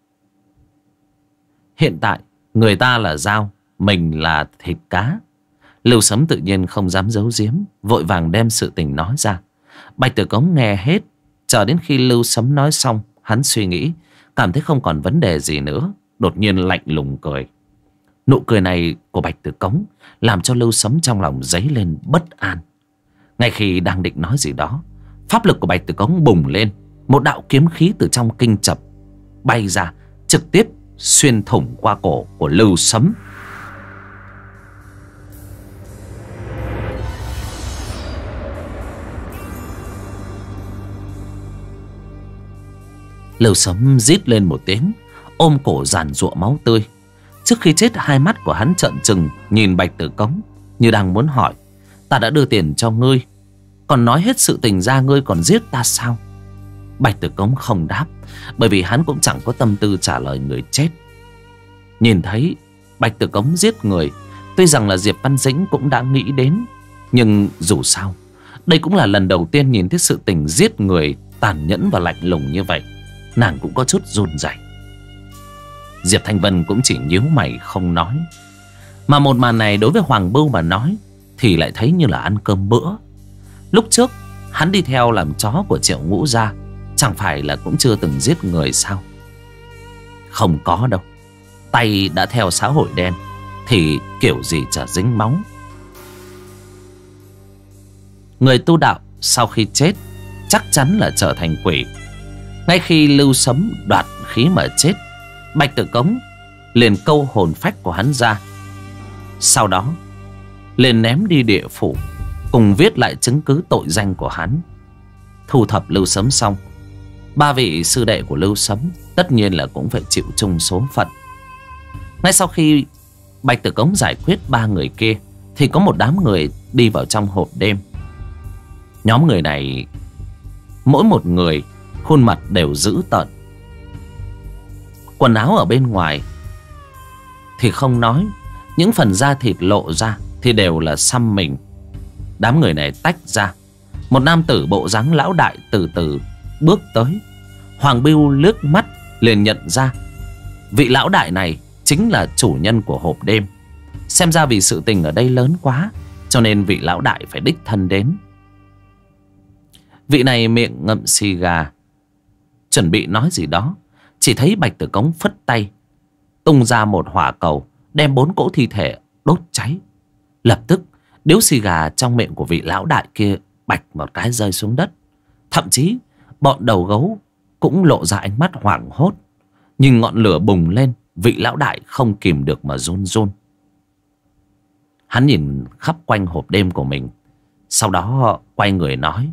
Hiện tại người ta là dao, mình là thịt cá. Lưu Sấm tự nhiên không dám giấu giếm, vội vàng đem sự tình nói ra. Bạch Tử Cống nghe hết, chờ đến khi Lưu Sấm nói xong, hắn suy nghĩ, cảm thấy không còn vấn đề gì nữa, đột nhiên lạnh lùng cười. Nụ cười này của Bạch Tử Cống làm cho Lưu Sấm trong lòng dấy lên bất an. Ngay khi đang định nói gì đó, pháp lực của Bạch Tử Cống bùng lên, một đạo kiếm khí từ trong kinh chập bay ra, trực tiếp xuyên thủng qua cổ của Lưu Sấm. Lưu Sấm rít lên một tiếng, ôm cổ giàn giụa máu tươi. Trước khi chết, hai mắt của hắn trợn trừng nhìn Bạch Tử Cống, như đang muốn hỏi: Ta đã đưa tiền cho ngươi, còn nói hết sự tình ra, ngươi còn giết ta sao? Bạch Tử Cống không đáp, bởi vì hắn cũng chẳng có tâm tư trả lời người chết. Nhìn thấy Bạch Tử Cống giết người, tuy rằng là Diệp Văn Dĩnh cũng đã nghĩ đến, nhưng dù sao đây cũng là lần đầu tiên nhìn thấy sự tình giết người tàn nhẫn và lạnh lùng như vậy. Nàng cũng có chút run rẩy. Diệp Thanh Vân cũng chỉ nhíu mày không nói. Mà một màn này đối với Hoàng Bưu mà nói thì lại thấy như là ăn cơm bữa. Lúc trước hắn đi theo làm chó của Triệu Ngũ gia, chẳng phải là cũng chưa từng giết người sao? Không có đâu. Tay đã theo xã hội đen thì kiểu gì chả dính máu. Người tu đạo sau khi chết chắc chắn là trở thành quỷ. Ngay khi Lưu Sấm đoạt khí mà chết, Bạch Tử Cống liền câu hồn phách của hắn ra, sau đó liền ném đi địa phủ, cùng viết lại chứng cứ tội danh của hắn. Thu thập Lưu Sấm xong, ba vị sư đệ của Lưu Sấm tất nhiên là cũng phải chịu chung số phận. Ngay sau khi Bạch Tử Cống giải quyết ba người kia, thì có một đám người đi vào trong hộp đêm. Nhóm người này mỗi một người khuôn mặt đều dữ tợn. Quần áo ở bên ngoài thì không nói, những phần da thịt lộ ra thì đều là xăm mình. Đám người này tách ra, một nam tử bộ dáng lão đại từ từ bước tới. Hoàng Bưu liếc mắt liền nhận ra vị lão đại này chính là chủ nhân của hộp đêm. Xem ra vì sự tình ở đây lớn quá, cho nên vị lão đại phải đích thân đến. Vị này miệng ngậm xì gà, chuẩn bị nói gì đó, chỉ thấy Bạch Tử Cống phất tay tung ra một hỏa cầu, đem 4 cỗ thi thể đốt cháy. Lập tức điếu xì gà trong miệng của vị lão đại kia bạch một cái rơi xuống đất. Thậm chí bọn đầu gấu cũng lộ ra ánh mắt hoảng hốt. Nhìn ngọn lửa bùng lên, vị lão đại không kìm được mà run run. Hắn nhìn khắp quanh hộp đêm của mình, sau đó quay người nói: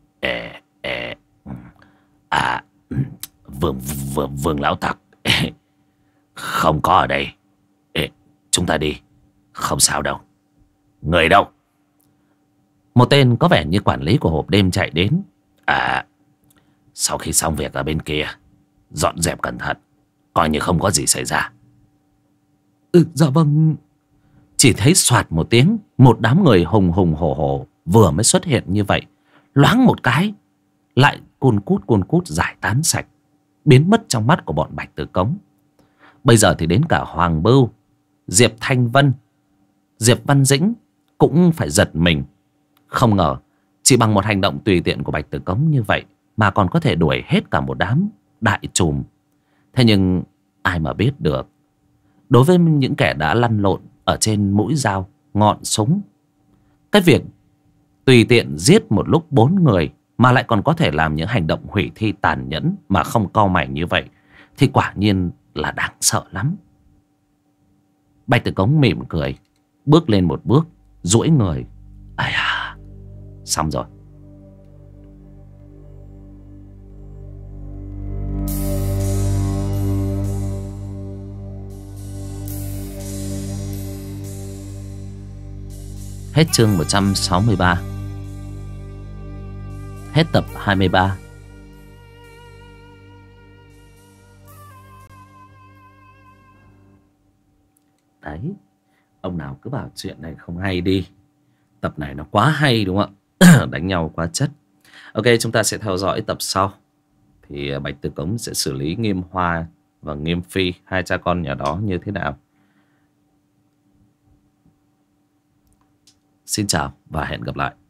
Vương lão tặc không có ở đây. Chúng ta đi, không sao đâu. Người đâu? Một tên có vẻ như quản lý của hộp đêm chạy đến. Sau khi xong việc ở bên kia, dọn dẹp cẩn thận, coi như không có gì xảy ra. Dạ vâng. Chỉ thấy soạt một tiếng, một đám người hùng hùng hổ hổ vừa mới xuất hiện như vậy, loáng một cái lại cun cút giải tán sạch, biến mất trong mắt của bọn Bạch Tử Cống. Bây giờ thì đến cả Hoàng Bưu, Diệp Thanh Vân, Diệp Văn Dĩnh cũng phải giật mình. Không ngờ chỉ bằng một hành động tùy tiện của Bạch Tử Cống như vậy mà còn có thể đuổi hết cả một đám đại trùm. Thế nhưng ai mà biết được, đối với những kẻ đã lăn lộn ở trên mũi dao, ngọn súng, cái việc tùy tiện giết một lúc 4 người mà lại còn có thể làm những hành động hủy thi tàn nhẫn mà không cau mày như vậy thì quả nhiên là đáng sợ lắm. Bạch Tử Cống mỉm cười, bước lên một bước, duỗi người. Xong rồi. Hết chương 163. Hết tập 23. Đấy, ông nào cứ bảo chuyện này không hay đi. Tập này nó quá hay đúng không ạ? Đánh nhau quá chất. Ok, chúng ta sẽ theo dõi tập sau. Thì Bạch Tử Cống sẽ xử lý Nghiêm Hoa và Nghiêm Phi, hai cha con nhà đó như thế nào. Xin chào và hẹn gặp lại.